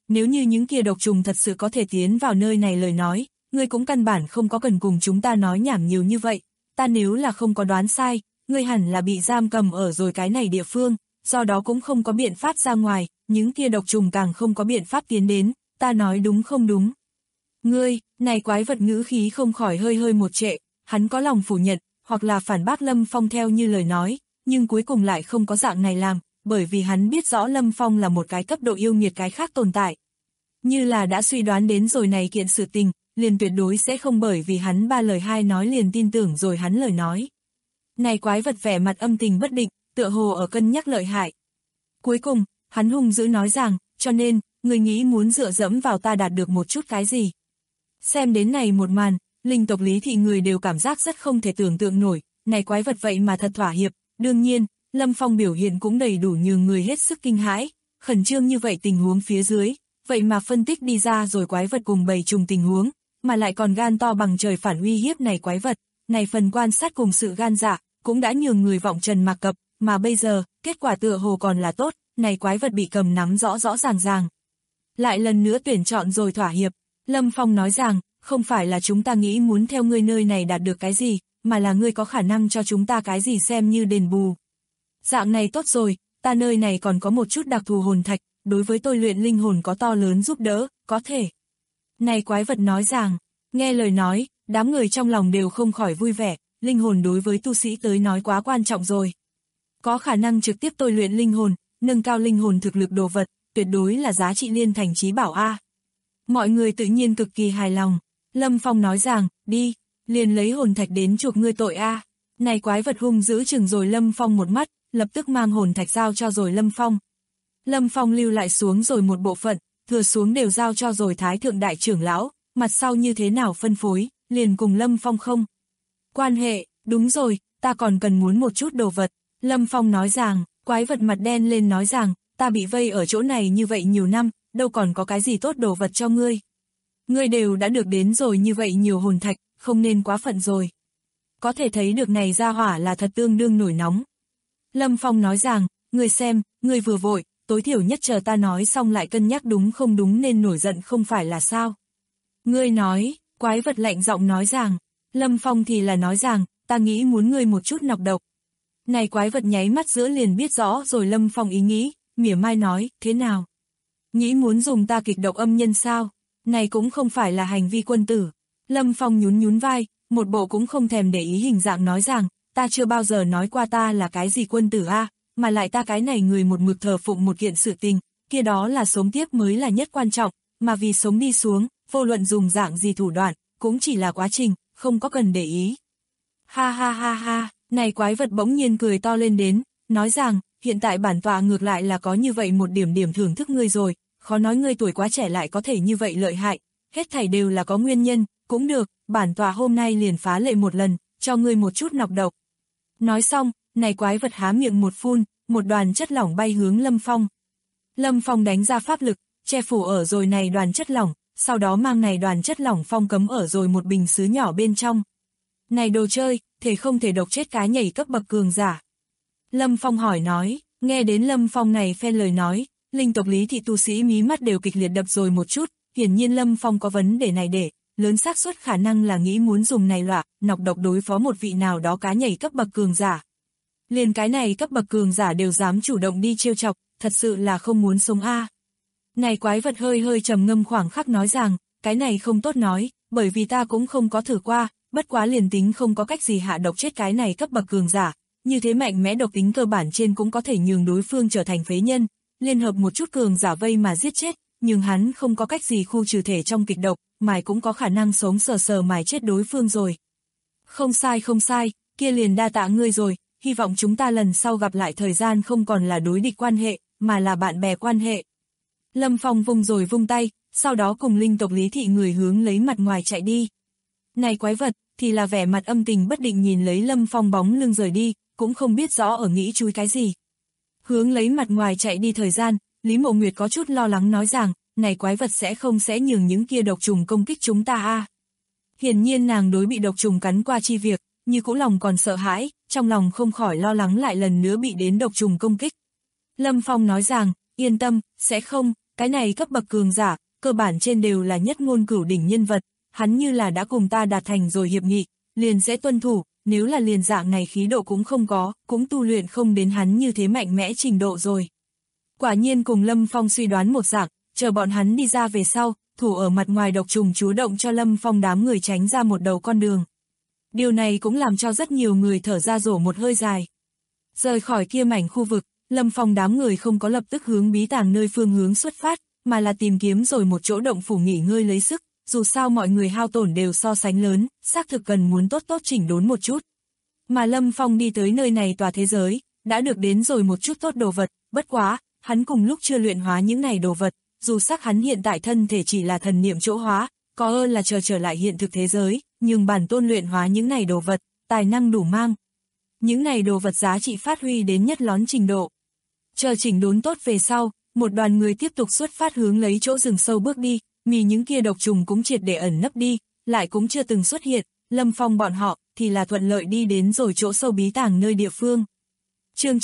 nếu như những kia độc trùng thật sự có thể tiến vào nơi này lời nói, ngươi cũng căn bản không có cần cùng chúng ta nói nhảm nhiều như vậy, ta nếu là không có đoán sai, ngươi hẳn là bị giam cầm ở rồi cái này địa phương, do đó cũng không có biện pháp ra ngoài, những kia độc trùng càng không có biện pháp tiến đến, ta nói đúng không đúng? Ngươi, này quái vật ngữ khí không khỏi hơi hơi một trệ, hắn có lòng phủ nhận, hoặc là phản bác Lâm Phong theo như lời nói, nhưng cuối cùng lại không có dạng này làm, bởi vì hắn biết rõ Lâm Phong là một cái cấp độ yêu nghiệt cái khác tồn tại. Như là đã suy đoán đến rồi này kiện sự tình, liền tuyệt đối sẽ không bởi vì hắn ba lời hai nói liền tin tưởng rồi hắn lời nói. Này quái vật vẻ mặt âm tình bất định, tựa hồ ở cân nhắc lợi hại. Cuối cùng, hắn hung dữ nói rằng, cho nên, người nghĩ muốn dựa dẫm vào ta đạt được một chút cái gì. Xem đến này một màn, linh tộc Lý thị người đều cảm giác rất không thể tưởng tượng nổi, này quái vật vậy mà thật thỏa hiệp, đương nhiên, Lâm Phong biểu hiện cũng đầy đủ nhường người hết sức kinh hãi, khẩn trương như vậy tình huống phía dưới, vậy mà phân tích đi ra rồi quái vật cùng bầy trùng tình huống, mà lại còn gan to bằng trời phản uy hiếp này quái vật, này phần quan sát cùng sự gan dạ, cũng đã nhường người vọng trần mạc cập, mà bây giờ, kết quả tựa hồ còn là tốt, này quái vật bị cầm nắm rõ rõ ràng ràng. Lại lần nữa tuyển chọn rồi thỏa hiệp, Lâm Phong nói rằng, không phải là chúng ta nghĩ muốn theo ngươi nơi này đạt được cái gì, mà là ngươi có khả năng cho chúng ta cái gì xem như đền bù. Dạng này tốt rồi, ta nơi này còn có một chút đặc thù hồn thạch, đối với tôi luyện linh hồn có to lớn giúp đỡ, có thể. Này quái vật nói rằng, nghe lời nói, đám người trong lòng đều không khỏi vui vẻ, linh hồn đối với tu sĩ tới nói quá quan trọng rồi. Có khả năng trực tiếp tôi luyện linh hồn, nâng cao linh hồn thực lực đồ vật, tuyệt đối là giá trị liên thành trí bảo A. Mọi người tự nhiên cực kỳ hài lòng, Lâm Phong nói rằng, đi, liền lấy hồn thạch đến chuộc ngươi tội A. Này quái vật hung dữ chừng rồi Lâm Phong một mắt, lập tức mang hồn thạch giao cho rồi Lâm Phong. Lâm Phong lưu lại xuống rồi một bộ phận, thừa xuống đều giao cho rồi Thái Thượng Đại trưởng lão, mặt sau như thế nào phân phối, liền cùng Lâm Phong không. Quan hệ, đúng rồi, ta còn cần muốn một chút đồ vật, Lâm Phong nói rằng, quái vật mặt đen lên nói rằng, ta bị vây ở chỗ này như vậy nhiều năm, đâu còn có cái gì tốt đồ vật cho ngươi. Ngươi đều đã được đến rồi như vậy nhiều hồn thạch, không nên quá phận rồi. Có thể thấy được này ra hỏa là thật tương đương nổi nóng. Lâm Phong nói rằng, ngươi xem, ngươi vừa vội, tối thiểu nhất chờ ta nói xong lại cân nhắc đúng không đúng nên nổi giận không phải là sao. Ngươi nói, quái vật lạnh giọng nói rằng, Lâm Phong thì là nói rằng, ta nghĩ muốn ngươi một chút nọc độc. Này quái vật nháy mắt giữa liền biết rõ rồi Lâm Phong ý nghĩ, mỉa mai nói, thế nào? Nghĩ muốn dùng ta kịch độc âm nhân sao? Này cũng không phải là hành vi quân tử. Lâm Phong nhún nhún vai, một bộ cũng không thèm để ý hình dạng nói rằng, ta chưa bao giờ nói qua ta là cái gì quân tử a, mà lại ta cái này người một mực thờ phụng một kiện sự tình, kia đó là sống tiếp mới là nhất quan trọng, mà vì sống đi xuống, vô luận dùng dạng gì thủ đoạn, cũng chỉ là quá trình, không có cần để ý. Ha ha ha ha, này quái vật bỗng nhiên cười to lên đến, nói rằng, hiện tại bản tọa ngược lại là có như vậy một điểm thưởng thức ngươi rồi, khó nói ngươi tuổi quá trẻ lại có thể như vậy lợi hại, hết thảy đều là có nguyên nhân, cũng được, bản tọa hôm nay liền phá lệ một lần, cho ngươi một chút nọc độc. Nói xong, này quái vật há miệng một phun, một đoàn chất lỏng bay hướng Lâm Phong. Lâm Phong đánh ra pháp lực, che phủ ở rồi này đoàn chất lỏng, sau đó mang này đoàn chất lỏng phong cấm ở rồi một bình sứ nhỏ bên trong. Này đồ chơi, thể không thể độc chết cá nhảy cấp bậc cường giả. Lâm Phong hỏi nói, nghe đến Lâm Phong này phen lời nói, linh tộc Lý thị tu sĩ mí mắt đều kịch liệt đập rồi một chút, hiển nhiên Lâm Phong có vấn đề này để, lớn xác suất khả năng là nghĩ muốn dùng này loại nọc độc đối phó một vị nào đó cá nhảy cấp bậc cường giả. Liền cái này cấp bậc cường giả đều dám chủ động đi trêu chọc, thật sự là không muốn sống a. Này quái vật hơi hơi trầm ngâm khoảng khắc nói rằng, cái này không tốt nói, bởi vì ta cũng không có thử qua, bất quá liền tính không có cách gì hạ độc chết cái này cấp bậc cường giả, như thế mạnh mẽ độc tính cơ bản trên cũng có thể nhường đối phương trở thành phế nhân, liên hợp một chút cường giả vây mà giết chết, nhưng hắn không có cách gì khu trừ thể trong kịch độc, mài cũng có khả năng sống sờ sờ mài chết đối phương rồi. Không sai, kia liền đa tạ ngươi rồi, hy vọng chúng ta lần sau gặp lại thời gian không còn là đối địch quan hệ, mà là bạn bè quan hệ. Lâm Phong vung rồi vung tay, sau đó cùng linh tộc Lý thị người hướng lấy mặt ngoài chạy đi. Này quái vật, thì là vẻ mặt âm tình bất định nhìn lấy Lâm Phong bóng lưng rời đi, cũng không biết rõ ở nghĩ chui cái gì. Hướng lấy mặt ngoài chạy đi thời gian, Lý Mộ Nguyệt có chút lo lắng nói rằng, này quái vật sẽ nhường những kia độc trùng công kích chúng ta a. Hiển nhiên nàng đối bị độc trùng cắn qua chi việc, như cũ lòng còn sợ hãi, trong lòng không khỏi lo lắng lại lần nữa bị đến độc trùng công kích. Lâm Phong nói rằng, yên tâm, sẽ không, cái này cấp bậc cường giả, cơ bản trên đều là nhất ngôn cửu đỉnh nhân vật, hắn như là đã cùng ta đạt thành rồi hiệp nghị, liền sẽ tuân thủ, nếu là liền dạng này khí độ cũng không có, cũng tu luyện không đến hắn như thế mạnh mẽ trình độ rồi. Quả nhiên cùng Lâm Phong suy đoán một dạng, chờ bọn hắn đi ra về sau, thủ ở mặt ngoài độc trùng chú động cho Lâm Phong đám người tránh ra một đầu con đường. Điều này cũng làm cho rất nhiều người thở ra rổ một hơi dài. Rời khỏi kia mảnh khu vực, Lâm Phong đám người không có lập tức hướng bí tàng nơi phương hướng xuất phát, mà là tìm kiếm rồi một chỗ động phủ nghỉ ngơi lấy sức, dù sao mọi người hao tổn đều so sánh lớn, xác thực cần muốn tốt tốt chỉnh đốn một chút. Mà Lâm Phong đi tới nơi này tòa thế giới, đã được đến rồi một chút tốt đồ vật, bất quá, hắn cùng lúc chưa luyện hóa những này đồ vật, dù sắc hắn hiện tại thân thể chỉ là thần niệm chỗ hóa, có ơn là trở lại hiện thực thế giới, nhưng bản tôn luyện hóa những này đồ vật, tài năng đủ mang. Những này đồ vật giá trị phát huy đến nhất lón trình độ. Chờ chỉnh đốn tốt về sau, một đoàn người tiếp tục xuất phát hướng lấy chỗ rừng sâu bước đi, mì những kia độc trùng cũng triệt để ẩn nấp đi, lại cũng chưa từng xuất hiện, Lâm Phong bọn họ thì là thuận lợi đi đến rồi chỗ sâu bí tàng nơi địa phương. Chương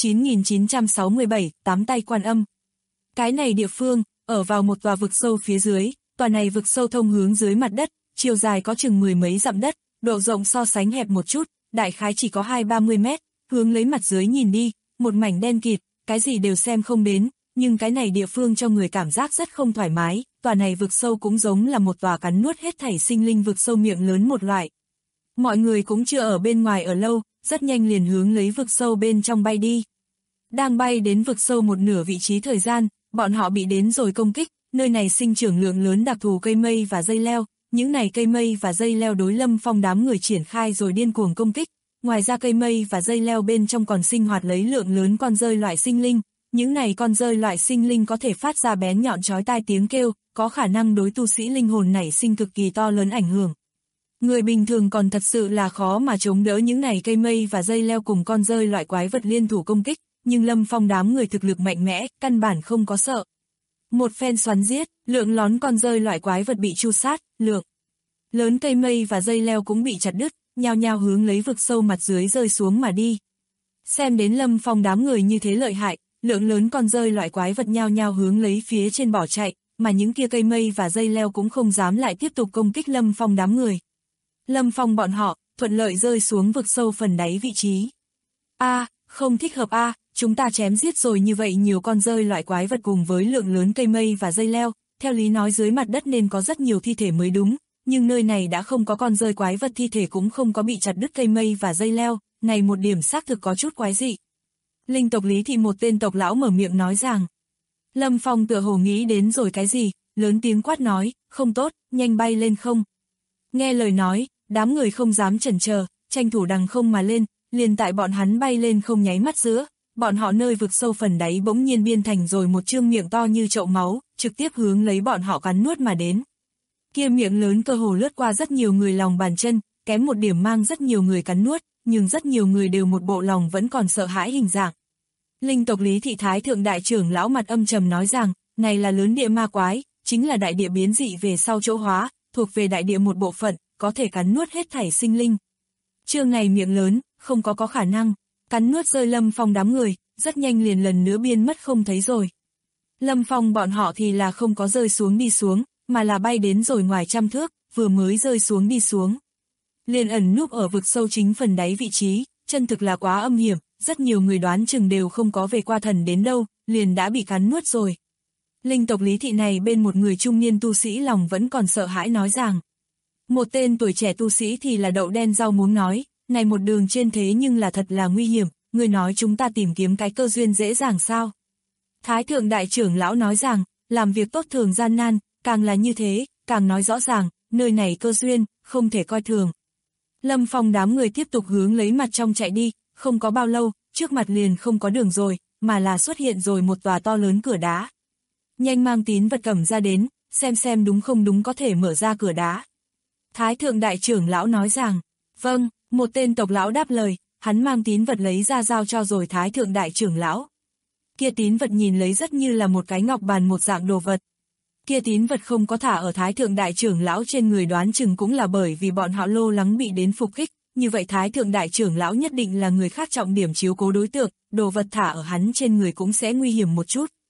9967, tám tay quan âm. Cái này địa phương, ở vào một tòa vực sâu phía dưới, tòa này vực sâu thông hướng dưới mặt đất, chiều dài có chừng mười mấy dặm đất, độ rộng so sánh hẹp một chút, đại khái chỉ có 20-30 mét, hướng lấy mặt dưới nhìn đi, một mảnh đen kịt, cái gì đều xem không đến, nhưng cái này địa phương cho người cảm giác rất không thoải mái, tòa này vực sâu cũng giống là một tòa cắn nuốt hết thảy sinh linh vực sâu miệng lớn một loại. Mọi người cũng chưa ở bên ngoài ở lâu, rất nhanh liền hướng lấy vực sâu bên trong bay đi. Đang bay đến vực sâu một nửa vị trí thời gian, bọn họ bị đến rồi công kích, nơi này sinh trưởng lượng lớn đặc thù cây mây và dây leo, những này cây mây và dây leo đối Lâm Phong đám người triển khai rồi điên cuồng công kích, ngoài ra cây mây và dây leo bên trong còn sinh hoạt lấy lượng lớn con dơi loại sinh linh, những này con dơi loại sinh linh có thể phát ra bén nhọn chói tai tiếng kêu, có khả năng đối tu sĩ linh hồn nảy sinh cực kỳ to lớn ảnh hưởng. Người bình thường còn thật sự là khó mà chống đỡ những này cây mây và dây leo cùng con dơi loại quái vật liên thủ công kích, nhưng Lâm Phong đám người thực lực mạnh mẽ, căn bản không có sợ. Một phen xoắn giết, lượng lón con dơi loại quái vật bị tru sát, lượng lớn cây mây và dây leo cũng bị chặt đứt, nhao nhao hướng lấy vực sâu mặt dưới rơi xuống mà đi. Xem đến Lâm Phong đám người như thế lợi hại, lượng lớn con dơi loại quái vật nhao nhao hướng lấy phía trên bỏ chạy, mà những kia cây mây và dây leo cũng không dám lại tiếp tục công kích Lâm Phong đám người. Lâm Phong bọn họ, thuận lợi rơi xuống vực sâu phần đáy vị trí. Không thích hợp chúng ta chém giết rồi như vậy nhiều con dơi loại quái vật cùng với lượng lớn cây mây và dây leo, theo lý nói dưới mặt đất nên có rất nhiều thi thể mới đúng, nhưng nơi này đã không có con dơi quái vật, thi thể cũng không có bị chặt đứt cây mây và dây leo, này một điểm xác thực có chút quái dị. Linh tộc Lý Thị một tên tộc lão mở miệng nói rằng, Lâm Phong tựa hồ nghĩ đến rồi cái gì, lớn tiếng quát nói, không tốt, nhanh bay lên không. Nghe lời nói, đám người không dám chần chờ, tranh thủ đằng không mà lên, liền tại bọn hắn bay lên không nháy mắt giữa, bọn họ nơi vực sâu phần đáy bỗng nhiên biên thành rồi một trương miệng to như chậu máu, trực tiếp hướng lấy bọn họ cắn nuốt mà đến. Kia miệng lớn cơ hồ lướt qua rất nhiều người lòng bàn chân, kém một điểm mang rất nhiều người cắn nuốt, nhưng rất nhiều người đều một bộ lòng vẫn còn sợ hãi hình dạng. Linh tộc Lý Thị Thái thượng đại trưởng lão mặt âm trầm nói rằng, này là lớn địa ma quái, chính là đại địa biến dị về sau chỗ hóa, thuộc về đại địa một bộ phận, có thể cắn nuốt hết thảy sinh linh. Chương này miệng lớn, không có khả năng, cắn nuốt rơi Lâm Phong đám người, rất nhanh liền lần nữa biên mất không thấy rồi. Lâm Phong bọn họ thì là không có rơi xuống đi xuống, mà là bay đến rồi ngoài trăm thước, vừa mới rơi xuống đi xuống. Liền ẩn núp ở vực sâu chính phần đáy vị trí, chân thực là quá âm hiểm, rất nhiều người đoán chừng đều không có về qua thần đến đâu, liền đã bị cắn nuốt rồi. Linh tộc Lý Thị này bên một người trung niên tu sĩ lòng vẫn còn sợ hãi nói rằng. Một tên tuổi trẻ tu sĩ thì là đậu đen rau muống nói, này một đường trên thế nhưng là thật là nguy hiểm, người nói chúng ta tìm kiếm cái cơ duyên dễ dàng sao. Thái thượng đại trưởng lão nói rằng, làm việc tốt thường gian nan, càng là như thế, càng nói rõ ràng, nơi này cơ duyên, không thể coi thường. Lâm Phong đám người tiếp tục hướng lấy mặt trong chạy đi, không có bao lâu, trước mặt liền không có đường rồi, mà là xuất hiện rồi một tòa to lớn cửa đá. Nhanh mang tín vật cầm ra đến, xem đúng không đúng có thể mở ra cửa đá. Thái thượng đại trưởng lão nói rằng, vâng, một tên tộc lão đáp lời, hắn mang tín vật lấy ra giao cho rồi thái thượng đại trưởng lão. Kia tín vật nhìn lấy rất như là một cái ngọc bàn một dạng đồ vật. Kia tín vật không có thả ở thái thượng đại trưởng lão trên người đoán chừng cũng là bởi vì bọn họ lo lắng bị đến phục kích, như vậy thái thượng đại trưởng lão nhất định là người khác trọng điểm chiếu cố đối tượng, đồ vật thả ở hắn trên người cũng sẽ nguy hiểm một chút.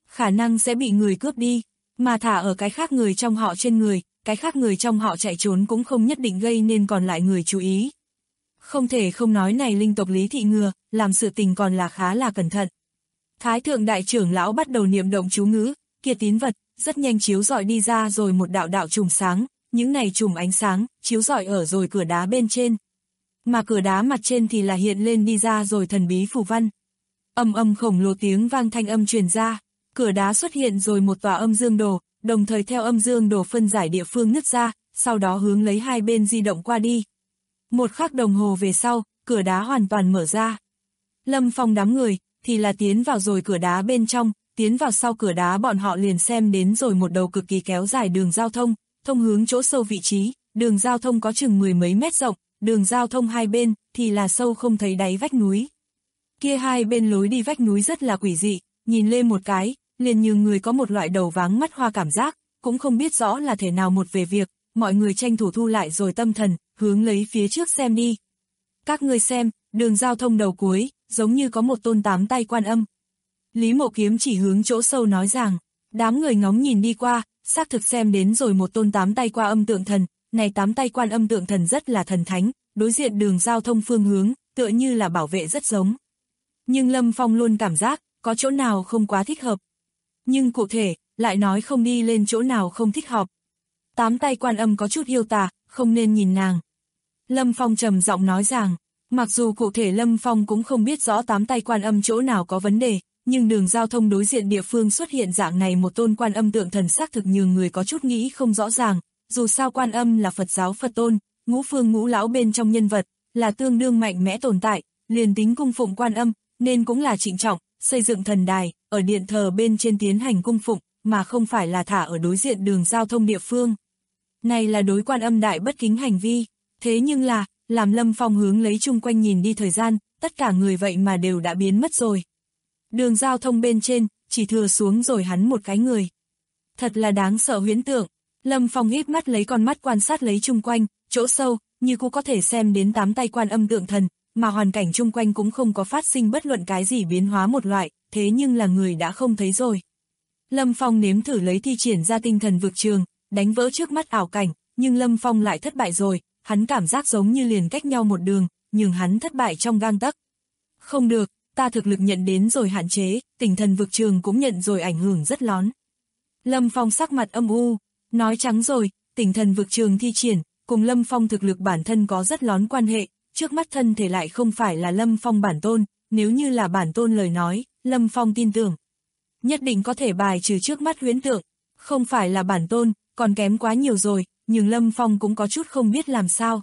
khả năng sẽ bị người cướp đi, mà thả ở cái khác người trong họ trên người, cái khác người trong họ chạy trốn cũng không nhất định gây nên còn lại người chú ý. Không thể không nói này linh tộc Lý Thị Ngừa, làm sự tình còn là khá là cẩn thận. Thái thượng đại trưởng lão bắt đầu niệm động chú ngữ, kia tín vật, rất nhanh chiếu rọi đi ra rồi một đạo đạo chùm sáng, những này chùm ánh sáng, chiếu rọi ở rồi cửa đá bên trên. Mà cửa đá mặt trên thì là hiện lên đi ra rồi thần bí phù văn. Âm âm khổng lồ tiếng vang thanh âm truyền ra, cửa đá xuất hiện rồi một tòa âm dương đồ, đồng thời theo âm dương đồ phân giải địa phương nứt ra, sau đó hướng lấy hai bên di động qua đi. Một khắc đồng hồ về sau, cửa đá hoàn toàn mở ra. Lâm Phong đám người, thì là tiến vào rồi cửa đá bên trong, tiến vào sau cửa đá bọn họ liền xem đến rồi một đầu cực kỳ kéo dài đường giao thông, thông hướng chỗ sâu vị trí, đường giao thông có chừng 10 mấy mét rộng, đường giao thông hai bên, thì là sâu không thấy đáy vách núi. Kia hai bên lối đi vách núi rất là quỷ dị, nhìn lên một cái, liền như người có một loại đầu váng mắt hoa cảm giác, cũng không biết rõ là thể nào một về việc, mọi người tranh thủ thu lại rồi tâm thần, hướng lấy phía trước xem đi. Các ngươi xem, đường giao thông đầu cuối, giống như có một tôn 8 tay quan âm. Lý Mộ Kiếm chỉ hướng chỗ sâu nói rằng, đám người ngóng nhìn đi qua, xác thực xem đến rồi một tôn 8 tay qua âm tượng thần, này 8 tay quan âm tượng thần rất là thần thánh, đối diện đường giao thông phương hướng, tựa như là bảo vệ rất giống. Nhưng Lâm Phong luôn cảm giác, có chỗ nào không quá thích hợp. Nhưng cụ thể, lại nói không đi lên chỗ nào không thích hợp. 8 tay quan âm có chút yêu tà, không nên nhìn nàng. Lâm Phong trầm giọng nói rằng, mặc dù cụ thể Lâm Phong cũng không biết rõ 8 tay quan âm chỗ nào có vấn đề, nhưng đường giao thông đối diện địa phương xuất hiện dạng này một tôn quan âm tượng thần xác thực nhường người có chút nghĩ không rõ ràng, dù sao quan âm là Phật giáo Phật tôn, ngũ phương ngũ lão bên trong nhân vật, là tương đương mạnh mẽ tồn tại, liền tính cung phụng quan âm, nên cũng là trịnh trọng, xây dựng thần đài, ở điện thờ bên trên tiến hành cung phụng, mà không phải là thả ở đối diện đường giao thông địa phương. Này là đối quan âm đại bất kính hành vi, thế nhưng là, làm Lâm Phong hướng lấy chung quanh nhìn đi thời gian, tất cả người vậy mà đều đã biến mất rồi. Đường giao thông bên trên, chỉ thừa xuống rồi hắn một cái người. Thật là đáng sợ huyễn tượng. Lâm Phong híp mắt lấy con mắt quan sát lấy chung quanh, chỗ sâu, như cũng có thể xem đến 8 tay quan âm tượng thần, mà hoàn cảnh chung quanh cũng không có phát sinh bất luận cái gì biến hóa một loại, thế nhưng là người đã không thấy rồi. Lâm Phong nếm thử lấy thi triển ra tinh thần vực trường, đánh vỡ trước mắt ảo cảnh, nhưng Lâm Phong lại thất bại rồi, hắn cảm giác giống như liền cách nhau một đường, nhưng hắn thất bại trong gang tấc. Không được, ta thực lực nhận đến rồi hạn chế, tinh thần vực trường cũng nhận rồi ảnh hưởng rất lớn. Lâm Phong sắc mặt âm u, nói trắng rồi, tinh thần vực trường thi triển, cùng Lâm Phong thực lực bản thân có rất lớn quan hệ, trước mắt thân thể lại không phải là Lâm Phong bản tôn, nếu như là bản tôn lời nói, Lâm Phong tin tưởng. Nhất định có thể bài trừ trước mắt huyễn tượng, không phải là bản tôn, còn kém quá nhiều rồi, nhưng Lâm Phong cũng có chút không biết làm sao.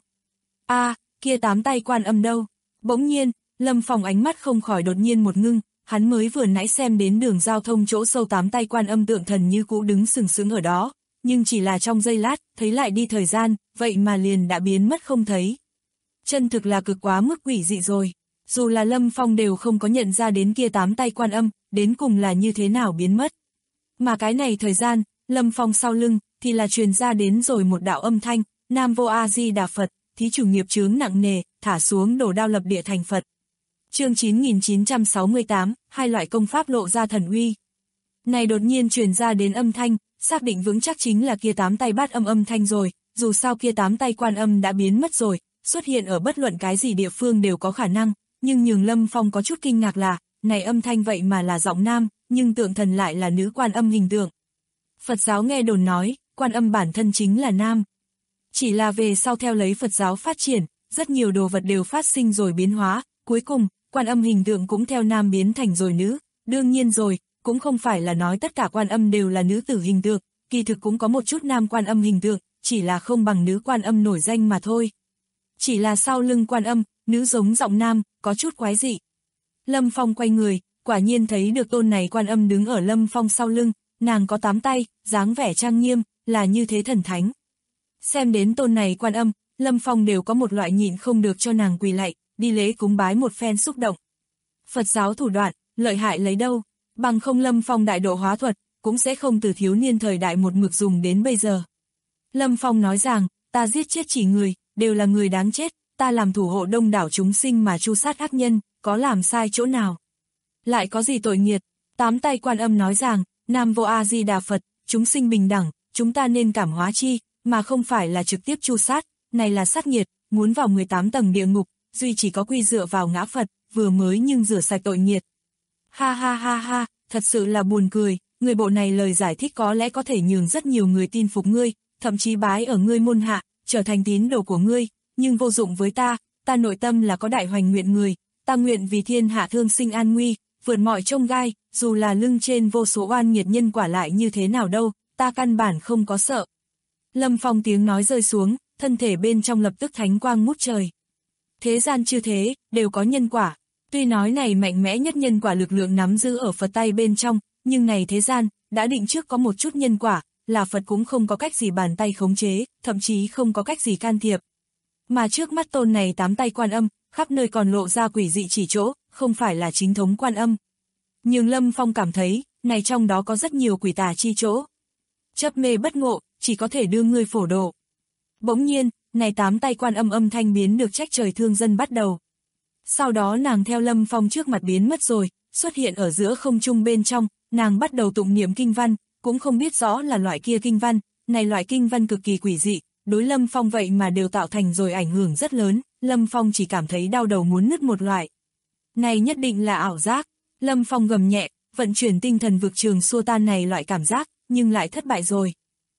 Kia 8 tay quan âm đâu? Bỗng nhiên, Lâm Phong ánh mắt không khỏi đột nhiên một ngưng, hắn mới vừa nãy xem đến đường giao thông chỗ sâu 8 tay quan âm tượng thần như cũ đứng sừng sững ở đó, nhưng chỉ là trong giây lát, thấy lại đi thời gian, vậy mà liền đã biến mất không thấy. Chân thực là cực quá mức quỷ dị rồi, dù là Lâm Phong đều không có nhận ra đến kia 8 tay quan âm, đến cùng là như thế nào biến mất. Mà cái này thời gian, Lâm Phong sau lưng, thì là truyền ra đến rồi một đạo âm thanh, Nam Vô A Di Đà Phật, thí chủ nghiệp chướng nặng nề, thả xuống đổ đao lập địa thành Phật. Chương 9968, hai loại công pháp lộ ra thần uy. Này đột nhiên truyền ra đến âm thanh, xác định vững chắc chính là kia 8 tay bát âm thanh rồi, dù sao kia 8 tay quan âm đã biến mất rồi, xuất hiện ở bất luận cái gì địa phương đều có khả năng, nhưng nhường Lâm Phong có chút kinh ngạc là, này âm thanh vậy mà là giọng nam, nhưng tượng thần lại là nữ quan âm hình tượng. Phật giáo nghe đồn nói, quan âm bản thân chính là nam. Chỉ là về sau theo lấy Phật giáo phát triển, rất nhiều đồ vật đều phát sinh rồi biến hóa, cuối cùng, quan âm hình tượng cũng theo nam biến thành rồi nữ, đương nhiên rồi, cũng không phải là nói tất cả quan âm đều là nữ tử hình tượng, kỳ thực cũng có một chút nam quan âm hình tượng, chỉ là không bằng nữ quan âm nổi danh mà thôi. Chỉ là sau lưng quan âm, nữ giống giọng nam, có chút quái dị. Lâm Phong quay người, quả nhiên thấy được tôn này quan âm đứng ở Lâm Phong sau lưng, nàng có 8 tay, dáng vẻ trang nghiêm, là như thế thần thánh. Xem đến tôn này quan âm, Lâm Phong đều có một loại nhịn không được cho nàng quỳ lạy, đi lễ cúng bái một phen xúc động. Phật giáo thủ đoạn, lợi hại lấy đâu, bằng không Lâm Phong đại độ hóa thuật, cũng sẽ không từ thiếu niên thời đại một mực dùng đến bây giờ. Lâm Phong nói rằng, ta giết chết chỉ người, đều là người đáng chết, ta làm thủ hộ đông đảo chúng sinh mà tru sát ác nhân, có làm sai chỗ nào? Lại có gì tội nghiệt? 8 tay quan âm nói rằng, Nam Vô A Di Đà Phật, chúng sinh bình đẳng, chúng ta nên cảm hóa chi, mà không phải là trực tiếp tru sát, này là sát nghiệt, muốn vào 18 tầng địa ngục, duy chỉ có quy dựa vào ngã Phật, vừa mới nhưng rửa sạch tội nghiệt. Ha ha ha ha, thật sự là buồn cười, người bộ này lời giải thích có lẽ có thể nhường rất nhiều người tin phục ngươi, thậm chí bái ở ngươi môn hạ, trở thành tín đồ của ngươi, nhưng vô dụng với ta nội tâm là có đại hoành nguyện người, ta nguyện vì thiên hạ thương sinh an nguy, vượt mọi chông gai, dù là lưng trên vô số oan nghiệt nhân quả lại như thế nào đâu, ta căn bản không có sợ. Lâm Phong tiếng nói rơi xuống, thân thể bên trong lập tức thánh quang ngút trời. Thế gian chư thế, đều có nhân quả. Tuy nói này mạnh mẽ nhất nhân quả lực lượng nắm giữ ở Phật tay bên trong, nhưng này thế gian, đã định trước có một chút nhân quả, là Phật cũng không có cách gì bàn tay khống chế, thậm chí không có cách gì can thiệp. Mà trước mắt tôn này 8 tay Quan Âm, khắp nơi còn lộ ra quỷ dị chỉ chỗ, không phải là chính thống Quan Âm. Nhưng Lâm Phong cảm thấy, này trong đó có rất nhiều quỷ tà chi chỗ. Chấp mê bất ngộ, chỉ có thể đưa ngươi phổ độ. Bỗng nhiên, này 8 tay Quan Âm âm thanh biến được trách trời thương dân bắt đầu. Sau đó nàng theo Lâm Phong trước mặt biến mất rồi, xuất hiện ở giữa không trung bên trong, nàng bắt đầu tụng niệm kinh văn, cũng không biết rõ là loại kia kinh văn, này loại kinh văn cực kỳ quỷ dị, đối Lâm Phong vậy mà đều tạo thành rồi ảnh hưởng rất lớn, Lâm Phong chỉ cảm thấy đau đầu muốn nứt một loại. Này nhất định là ảo giác, Lâm Phong gầm nhẹ, vận chuyển tinh thần vực trường xua tan này loại cảm giác, nhưng lại thất bại rồi.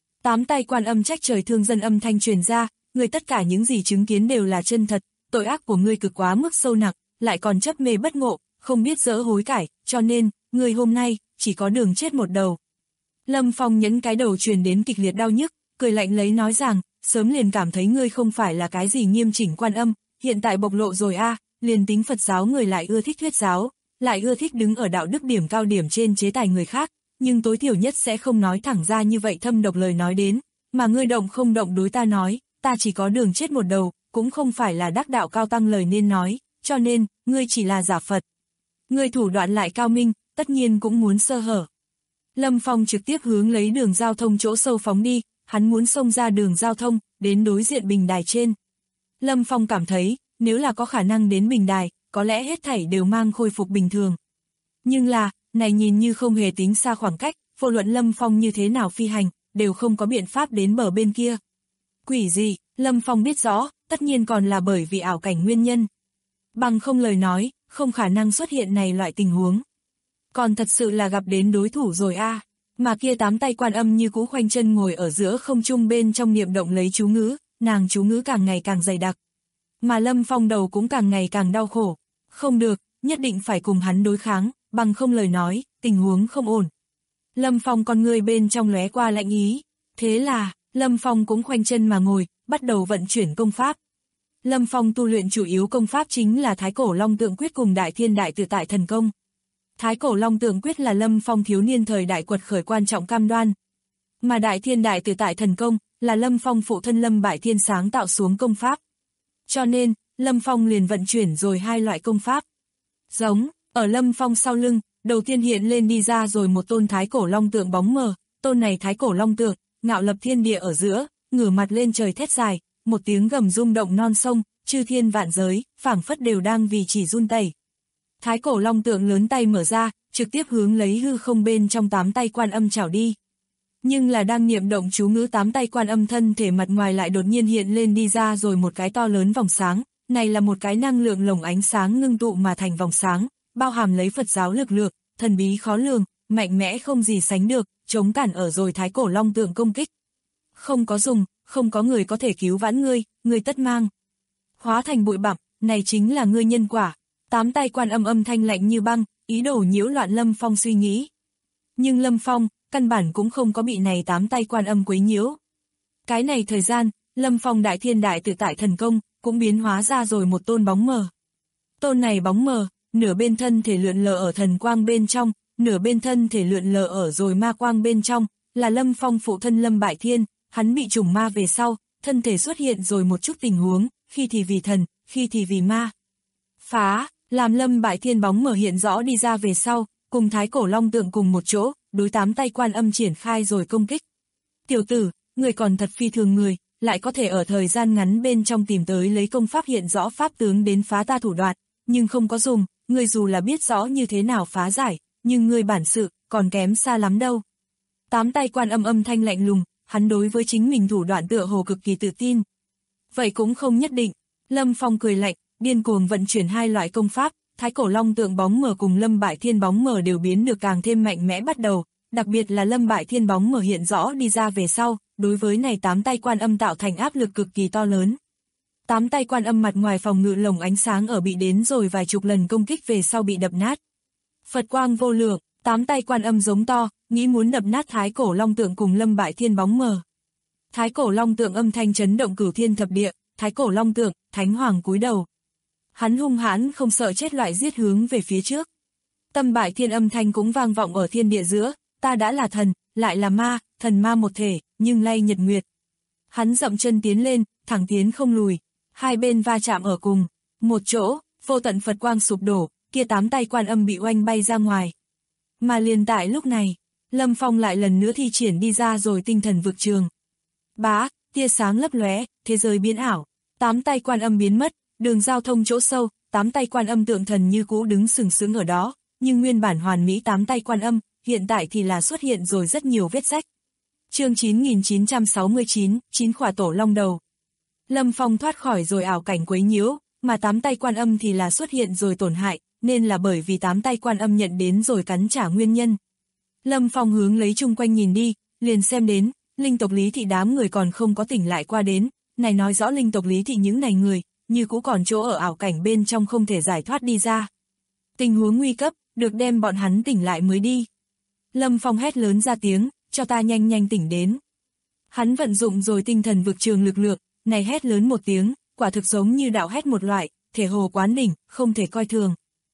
8 tay Quan Âm trách trời thương dân âm thanh truyền ra, người tất cả những gì chứng kiến đều là chân thật, tội ác của ngươi cực quá mức sâu nặng, lại còn chấp mê bất ngộ, không biết dỡ hối cải, cho nên, ngươi hôm nay, chỉ có đường chết một đầu. Lâm Phong nhấn cái đầu truyền đến kịch liệt đau nhức, cười lạnh lấy nói rằng, sớm liền cảm thấy ngươi không phải là cái gì nghiêm chỉnh Quan Âm, hiện tại bộc lộ rồi liền tính Phật giáo người lại ưa thích thuyết giáo, lại ưa thích đứng ở đạo đức điểm cao điểm trên chế tài người khác, nhưng tối thiểu nhất sẽ không nói thẳng ra như vậy thâm độc lời nói đến, mà ngươi động không động đối ta nói, ta chỉ có đường chết một đầu, cũng không phải là đắc đạo cao tăng lời nên nói, cho nên, ngươi chỉ là giả Phật. Ngươi thủ đoạn lại cao minh, tất nhiên cũng muốn sơ hở. Lâm Phong trực tiếp hướng lấy đường giao thông chỗ sâu phóng đi, hắn muốn xông ra đường giao thông, đến đối diện bình đài trên. Lâm Phong cảm thấy, nếu là có khả năng đến bình đài, có lẽ hết thảy đều mang khôi phục bình thường. Nhưng là, này nhìn như không hề tính xa khoảng cách, vô luận Lâm Phong như thế nào phi hành, đều không có biện pháp đến bờ bên kia. Quỷ gì, Lâm Phong biết rõ, tất nhiên còn là bởi vì ảo cảnh nguyên nhân. Bằng không lời nói, không khả năng xuất hiện này loại tình huống. Còn thật sự là gặp đến đối thủ rồi mà kia 8 tay Quan Âm như cũ khoanh chân ngồi ở giữa không trung bên trong niệm động lấy chú ngữ, nàng chú ngữ càng ngày càng dày đặc. Mà Lâm Phong đầu cũng càng ngày càng đau khổ. Không được, nhất định phải cùng hắn đối kháng, bằng không lời nói, tình huống không ổn. Lâm Phong con người bên trong lóe qua lạnh ý. Thế là, Lâm Phong cũng khoanh chân mà ngồi, bắt đầu vận chuyển công pháp. Lâm Phong tu luyện chủ yếu công pháp chính là Thái Cổ Long Tượng Quyết cùng Đại Thiên Đại Tự Tại Thần Công. Thái Cổ Long Tượng Quyết là Lâm Phong thiếu niên thời đại quật khởi quan trọng cam đoan. Mà Đại Thiên Đại Tự Tại Thần Công là Lâm Phong phụ thân Lâm Bại Thiên sáng tạo xuống công pháp. Cho nên, Lâm Phong liền vận chuyển rồi hai loại công pháp. Giống, ở Lâm Phong sau lưng, đầu tiên hiện lên đi ra rồi một tôn Thái Cổ Long Tượng bóng mờ, tôn này Thái Cổ Long Tượng, ngạo lập thiên địa ở giữa, ngửa mặt lên trời thét dài, một tiếng gầm rung động non sông, chư thiên vạn giới, phảng phất đều đang vì chỉ run tẩy. Thái Cổ Long Tượng lớn tay mở ra, trực tiếp hướng lấy hư không bên trong 8 tay Quan Âm chảo đi. Nhưng là đang niệm động chú ngữ 8 tay Quan Âm thân thể mặt ngoài lại đột nhiên hiện lên đi ra rồi một cái to lớn vòng sáng, này là một cái năng lượng lồng ánh sáng ngưng tụ mà thành vòng sáng, bao hàm lấy Phật giáo lực lượng, thần bí khó lường, mạnh mẽ không gì sánh được, chống cản ở rồi Thái Cổ Long Tượng công kích. Không có dùng, không có người có thể cứu vãn ngươi tất mang. Hóa thành bụi bặm, này chính là ngươi nhân quả. 8 tay Quan Âm âm thanh lạnh như băng, ý đồ nhiễu loạn Lâm Phong suy nghĩ. Nhưng Lâm Phong, căn bản cũng không có bị này 8 tay Quan Âm quấy nhiễu. Cái này thời gian, Lâm Phong Đại Thiên Đại Tự Tại Thần Công, cũng biến hóa ra rồi một tôn bóng mờ. Tôn này bóng mờ, nửa bên thân thể lượn lờ ở thần quang bên trong, nửa bên thân thể lượn lờ ở rồi ma quang bên trong, là Lâm Phong phụ thân Lâm Bại Thiên, hắn bị trùng ma về sau, thân thể xuất hiện rồi một chút tình huống, khi thì vì thần, khi thì vì ma. Phá, làm Lâm Bại Thiên bóng mờ hiện rõ đi ra về sau, cùng Thái Cổ Long Tượng cùng một chỗ, đối 8 tay Quan Âm triển khai rồi công kích. Tiểu tử, người còn thật phi thường người, lại có thể ở thời gian ngắn bên trong tìm tới lấy công pháp hiện rõ pháp tướng đến phá ta thủ đoạn, nhưng không có dùng, người dù là biết rõ như thế nào phá giải, nhưng ngươi bản sự, còn kém xa lắm đâu. Tám tay Quan Âm âm thanh lạnh lùng, hắn đối với chính mình thủ đoạn tựa hồ cực kỳ tự tin. Vậy cũng không nhất định, Lâm Phong cười lạnh, điên cuồng vận chuyển hai loại công pháp, Thái Cổ Long Tượng bóng mờ cùng Lâm Bại Thiên bóng mờ đều biến được càng thêm mạnh mẽ bắt đầu, đặc biệt là Lâm Bại Thiên bóng mờ hiện rõ đi ra về sau, đối với này tám tay Quan Âm tạo thành áp lực cực kỳ to lớn. Tám tay Quan Âm mặt ngoài phòng ngự lồng ánh sáng ở bị đến rồi vài chục lần công kích về sau bị đập nát. Phật quang vô lượng, tám tay Quan Âm giống to, nghĩ muốn đập nát Thái Cổ Long Tượng cùng Lâm Bại Thiên bóng mờ. Thái Cổ Long Tượng âm thanh chấn động cửu thiên thập địa, Thái Cổ Long Tượng, Thánh Hoàng cúi đầu. Hắn hung hãn không sợ chết loại giết hướng về phía trước. Tâm Bại Thiên âm thanh cũng vang vọng ở thiên địa giữa, ta đã là thần, lại là ma, thần ma một thể, nhưng lay nhật nguyệt. Hắn dậm chân tiến lên, thẳng tiến không lùi, hai bên va chạm ở cùng một chỗ, vô tận Phật quang sụp đổ, kia tám tay Quan Âm bị oanh bay ra ngoài. Mà liền tại lúc này, Lâm Phong lại lần nữa thi triển đi ra rồi tinh thần vực trường. Bá, tia sáng lấp lóe, thế giới biến ảo, tám tay Quan Âm biến mất, đường giao thông chỗ sâu, tám tay Quan Âm tượng thần như cũ đứng sừng sững ở đó, nhưng nguyên bản hoàn mỹ tám tay Quan Âm, hiện tại thì là xuất hiện rồi rất nhiều vết rách. Chương 9969, 9 khỏa tổ long đầu. Lâm Phong thoát khỏi rồi ảo cảnh quấy nhiễu, mà tám tay Quan Âm thì là xuất hiện rồi tổn hại, nên là bởi vì tám tay Quan Âm nhận đến rồi cắn trả nguyên nhân. Lâm Phong hướng lấy chung quanh nhìn đi, liền xem đến, linh tộc Lý Thị đám người còn không có tỉnh lại qua đến, này nói rõ linh tộc Lý Thị những này người, như cũ còn chỗ ở ảo cảnh bên trong không thể giải thoát đi ra. Tình huống nguy cấp, được đem bọn hắn tỉnh lại mới đi. Lâm Phong hét lớn ra tiếng, cho ta nhanh nhanh tỉnh đến. Hắn vận dụng rồi tinh thần vực trường lực lượng, này hét lớn một tiếng, quả thực giống như đạo hét một loại, thể hồ quán đỉnh, không thể coi thường.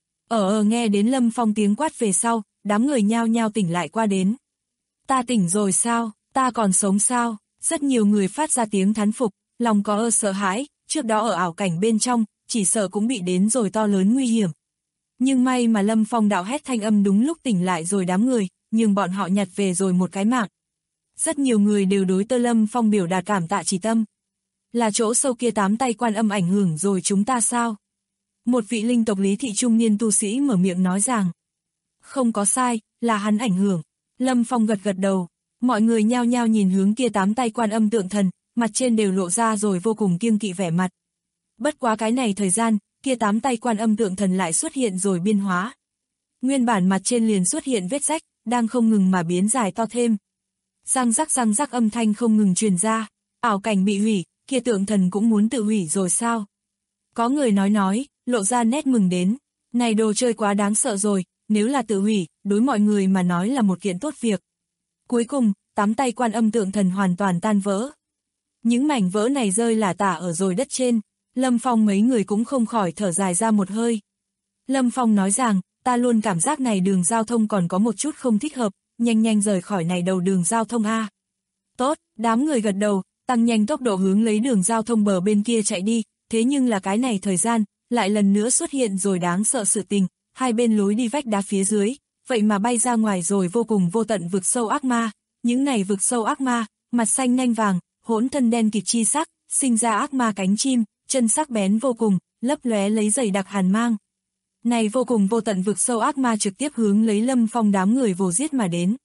Nghe đến Lâm Phong tiếng quát về sau, đám người nhao nhao tỉnh lại qua đến. Ta tỉnh rồi sao, ta còn sống sao, rất nhiều người phát ra tiếng thán phục, lòng có sợ hãi, trước đó ở ảo cảnh bên trong, chỉ sợ cũng bị đến rồi to lớn nguy hiểm. Nhưng may mà Lâm Phong đạo hét thanh âm đúng lúc tỉnh lại rồi đám người, nhưng bọn họ nhặt về rồi một cái mạng. Rất nhiều người đều đối tơ Lâm Phong biểu đạt cảm tạ chỉ tâm. Là chỗ sâu kia tám tay Quan Âm ảnh hưởng rồi chúng ta sao? Một vị linh tộc Lý Thị trung niên tu sĩ mở miệng nói rằng. Không có sai, là hắn ảnh hưởng. Lâm Phong gật gật đầu, mọi người nhao nhao nhìn hướng kia tám tay Quan Âm tượng thần, mặt trên đều lộ ra rồi vô cùng kiêng kỵ vẻ mặt. Bất quá cái này thời gian, kia tám tay Quan Âm tượng thần lại xuất hiện rồi biên hóa. Nguyên bản mặt trên liền xuất hiện vết rách, đang không ngừng mà biến dài to thêm. Răng rắc âm thanh không ngừng truyền ra, ảo cảnh bị hủy, kia tượng thần cũng muốn tự hủy rồi sao? Có người nói, lộ ra nét mừng đến, này đồ chơi quá đáng sợ rồi, nếu là tự hủy, đối mọi người mà nói là một kiện tốt việc. Cuối cùng, tám tay Quan Âm tượng thần hoàn toàn tan vỡ. Những mảnh vỡ này rơi lả tả ở rồi đất trên, Lâm Phong mấy người cũng không khỏi thở dài ra một hơi. Lâm Phong nói rằng, ta luôn cảm giác này đường giao thông còn có một chút không thích hợp, nhanh rời khỏi này đầu đường giao thông a. Tốt, đám người gật đầu, tăng nhanh tốc độ hướng lấy đường giao thông bờ bên kia chạy đi, thế nhưng là cái này thời gian, lại lần nữa xuất hiện rồi đáng sợ sự tình, hai bên lối đi vách đá phía dưới, vậy mà bay ra ngoài rồi vô cùng vô tận vực sâu ác ma, những này vực sâu ác ma, mặt xanh nanh vàng, hỗn thân đen kịt chi sắc, sinh ra ác ma cánh chim, chân sắc bén vô cùng, lấp lóe lấy dày đặc hàn mang. Này vô cùng vô tận vực sâu ác ma trực tiếp hướng lấy Lâm Phong đám người vồ giết mà đến.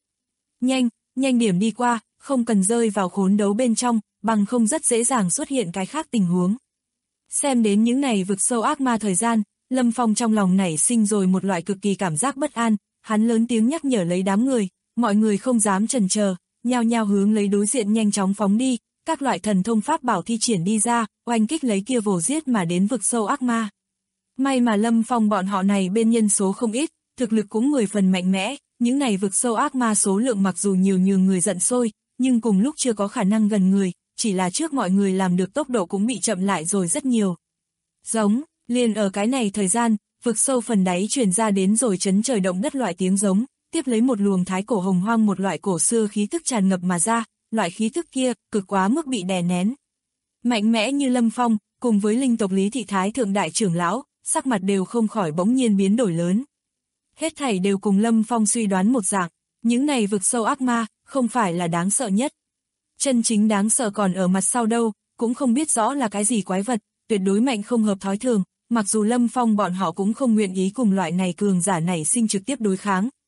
Nhanh điểm đi qua, không cần rơi vào khốn đấu bên trong, bằng không rất dễ dàng xuất hiện cái khác tình huống. Xem đến những này vực sâu ác ma thời gian, Lâm Phong trong lòng nảy sinh rồi một loại cực kỳ cảm giác bất an, hắn lớn tiếng nhắc nhở lấy đám người, mọi người không dám chần chờ, nhao nhao hướng lấy đối diện nhanh chóng phóng đi, các loại thần thông pháp bảo thi triển đi ra, oanh kích lấy kia vồ giết mà đến vực sâu ác ma. May mà Lâm Phong bọn họ này bên nhân số không ít, thực lực cũng 10 phần mạnh mẽ, những này vực sâu ác ma số lượng mặc dù nhiều nhường người giận sôi, nhưng cùng lúc chưa có khả năng gần người, chỉ là trước mọi người làm được tốc độ cũng bị chậm lại rồi rất nhiều. Giống, liền ở cái này thời gian, vực sâu phần đáy truyền ra đến rồi chấn trời động đất loại tiếng giống, tiếp lấy một luồng thái cổ hồng hoang một loại cổ xưa khí tức tràn ngập mà ra, loại khí tức kia, cực quá mức bị đè nén. Mạnh mẽ như Lâm Phong, cùng với linh tộc Lý Thị Thái thượng đại trưởng lão, sắc mặt đều không khỏi bỗng nhiên biến đổi lớn. Hết thảy đều cùng Lâm Phong suy đoán một dạng, những này vực sâu ác ma, không phải là đáng sợ nhất. Chân chính đáng sợ còn ở mặt sau đâu, cũng không biết rõ là cái gì quái vật, tuyệt đối mạnh không hợp thói thường, mặc dù Lâm Phong bọn họ cũng không nguyện ý cùng loại này cường giả nảy sinh trực tiếp đối kháng,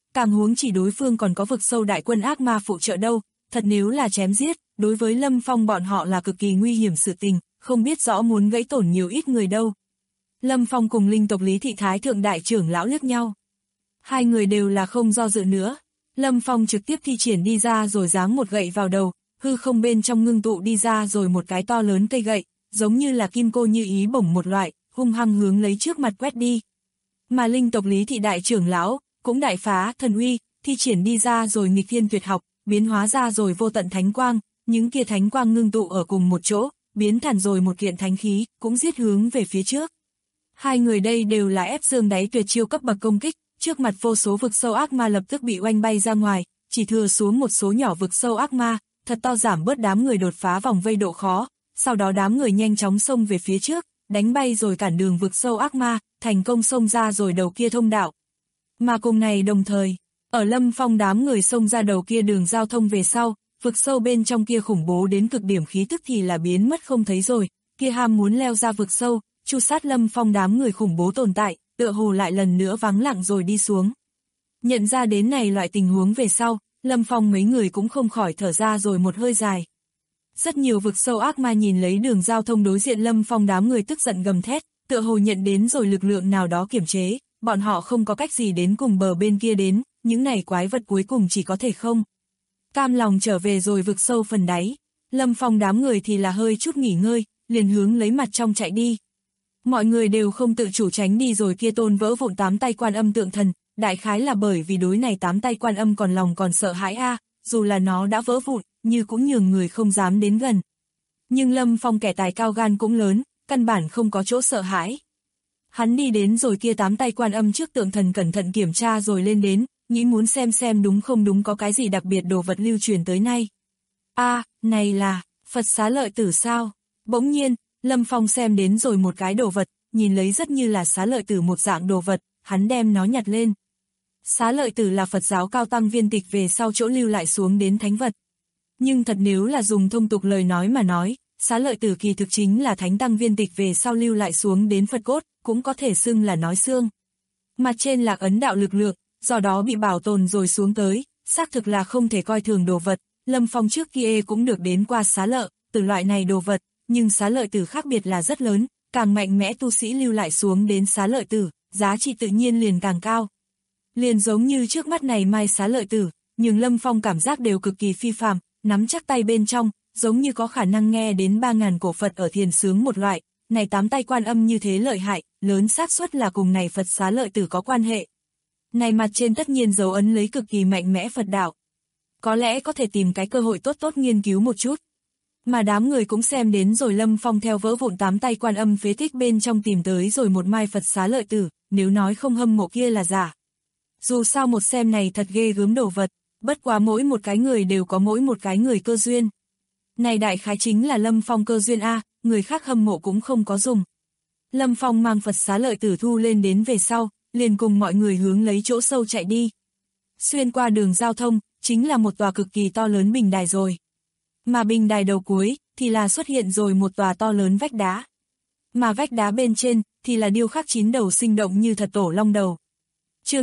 càng huống chỉ đối phương còn có vực sâu đại quân ác ma phụ trợ đâu, thật nếu là chém giết, đối với Lâm Phong bọn họ là cực kỳ nguy hiểm sự tình, không biết rõ muốn gãy tổn nhiều ít người đâu. Lâm Phong cùng linh tộc Lý Thị Thái Thượng Đại trưởng lão liếc nhau. Hai người đều là không do dự nữa. Lâm Phong trực tiếp thi triển đi ra rồi giáng một gậy vào đầu, hư không bên trong ngưng tụ đi ra rồi một cái to lớn cây gậy, giống như là kim cô như ý bổng một loại, hung hăng hướng lấy trước mặt quét đi. Mà linh tộc Lý Thị Đại trưởng lão cũng đại phá thần uy, thi triển đi ra rồi nghịch thiên tuyệt học, biến hóa ra rồi vô tận thánh quang, những kia thánh quang ngưng tụ ở cùng một chỗ, biến thành rồi một kiện thánh khí, cũng giết hướng về phía trước. Hai người đây đều là ép xương đáy tuyệt chiêu cấp bậc công kích, trước mặt vô số vực sâu ác ma lập tức bị oanh bay ra ngoài, chỉ thừa xuống một số nhỏ vực sâu ác ma, thật to giảm bớt đám người đột phá vòng vây độ khó, sau đó đám người nhanh chóng xông về phía trước, đánh bay rồi cản đường vực sâu ác ma, thành công xông ra rồi đầu kia thông đạo. Mà cùng này đồng thời, ở Lâm Phong đám người xông ra đầu kia đường giao thông về sau, vực sâu bên trong kia khủng bố đến cực điểm khí tức thì là biến mất không thấy rồi, kia ham muốn leo ra vực sâu, chu sát Lâm Phong đám người khủng bố tồn tại, tựa hồ lại lần nữa vắng lặng rồi đi xuống. Nhận ra đến này loại tình huống về sau, Lâm Phong mấy người cũng không khỏi thở ra rồi một hơi dài. Rất nhiều vực sâu ác ma nhìn lấy đường giao thông đối diện Lâm Phong đám người tức giận gầm thét, tựa hồ nhận đến rồi lực lượng nào đó kiểm chế, bọn họ không có cách gì đến cùng bờ bên kia đến, những này quái vật cuối cùng chỉ có thể không cam lòng trở về rồi vực sâu phần đáy. Lâm Phong đám người thì là hơi chút nghỉ ngơi, liền hướng lấy mặt trong chạy đi. Mọi người đều không tự chủ tránh đi rồi kia tôn vỡ vụn 8 tay Quan Âm tượng thần, đại khái là bởi vì đối này 8 tay Quan Âm còn lòng còn sợ hãi dù là nó đã vỡ vụn, như cũng nhường người không dám đến gần. Nhưng Lâm Phong kẻ tài cao gan cũng lớn, căn bản không có chỗ sợ hãi. Hắn đi đến rồi kia 8 tay Quan Âm trước tượng thần cẩn thận kiểm tra rồi lên đến, nghĩ muốn xem đúng không đúng có cái gì đặc biệt đồ vật lưu truyền tới nay. Này là Phật Xá Lợi Tử sao? Bỗng nhiên, Lâm Phong xem đến rồi một cái đồ vật, nhìn lấy rất như là Xá Lợi Tử một dạng đồ vật, hắn đem nó nhặt lên. Xá Lợi Tử là Phật giáo cao tăng viên tịch về sau chỗ lưu lại xuống đến thánh vật. Nhưng thật nếu là dùng thông tục lời nói mà nói, Xá Lợi Tử kỳ thực chính là thánh tăng viên tịch về sau lưu lại xuống đến Phật cốt, cũng có thể xưng là nói xương. Mặt trên lạc ấn đạo lực lượng, do đó bị bảo tồn rồi xuống tới, xác thực là không thể coi thường đồ vật. Lâm Phong trước kia cũng được đến qua Xá Lợi Tử loại này đồ vật, nhưng Xá Lợi Tử khác biệt là rất lớn, càng mạnh mẽ tu sĩ lưu lại xuống đến Xá Lợi Tử, giá trị tự nhiên liền càng cao. Liền giống như trước mắt này mai Xá Lợi Tử, nhưng Lâm Phong cảm giác đều cực kỳ phi phàm, nắm chắc tay bên trong, giống như có khả năng nghe đến 3000 cổ Phật ở thiền sướng một loại, này 8 tay Quan Âm như thế lợi hại, lớn xác suất là cùng này Phật Xá Lợi Tử có quan hệ. Này mặt trên tất nhiên dấu ấn lấy cực kỳ mạnh mẽ Phật đạo. Có lẽ có thể tìm cái cơ hội tốt nghiên cứu một chút. Mà đám người cũng xem đến rồi Lâm Phong theo vỡ vụn 8 tay Quan Âm phế tích bên trong tìm tới rồi một mai Phật Xá Lợi Tử, nếu nói không hâm mộ kia là giả. Dù sao một xem này thật ghê gớm đồ vật, bất quá mỗi một cái người đều có mỗi một cái người cơ duyên. Này đại khái chính là Lâm Phong cơ duyên người khác hâm mộ cũng không có dùng. Lâm Phong mang Phật Xá Lợi Tử thu lên đến về sau, liền cùng mọi người hướng lấy chỗ sâu chạy đi. Xuyên qua đường giao thông, chính là một tòa cực kỳ to lớn bình đài rồi. Mà bình đài đầu cuối, thì là xuất hiện rồi một tòa to lớn vách đá. Mà vách đá bên trên, thì là điêu khắc 9 đầu sinh động như thật tổ long đầu. Chương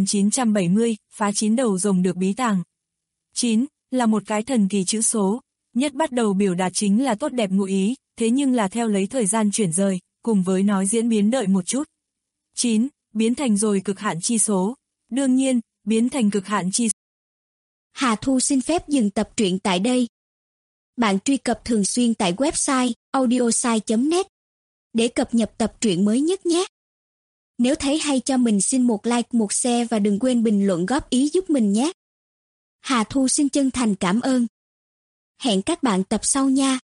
9970, phá 9 đầu rồng được bí tàng. 9, là một cái thần kỳ chữ số, nhất bắt đầu biểu đạt chính là tốt đẹp ngụ ý, thế nhưng là theo lấy thời gian chuyển rời, cùng với nói diễn biến đợi một chút. 9, biến thành rồi cực hạn chi số. Đương nhiên, biến thành cực hạn chi số. Hà Thu xin phép dừng tập truyện tại đây. Bạn truy cập thường xuyên tại website audiosai.net để cập nhật tập truyện mới nhất nhé. Nếu thấy hay cho mình xin một like, một share và đừng quên bình luận góp ý giúp mình nhé. Hà Thu xin chân thành cảm ơn. Hẹn các bạn tập sau nha.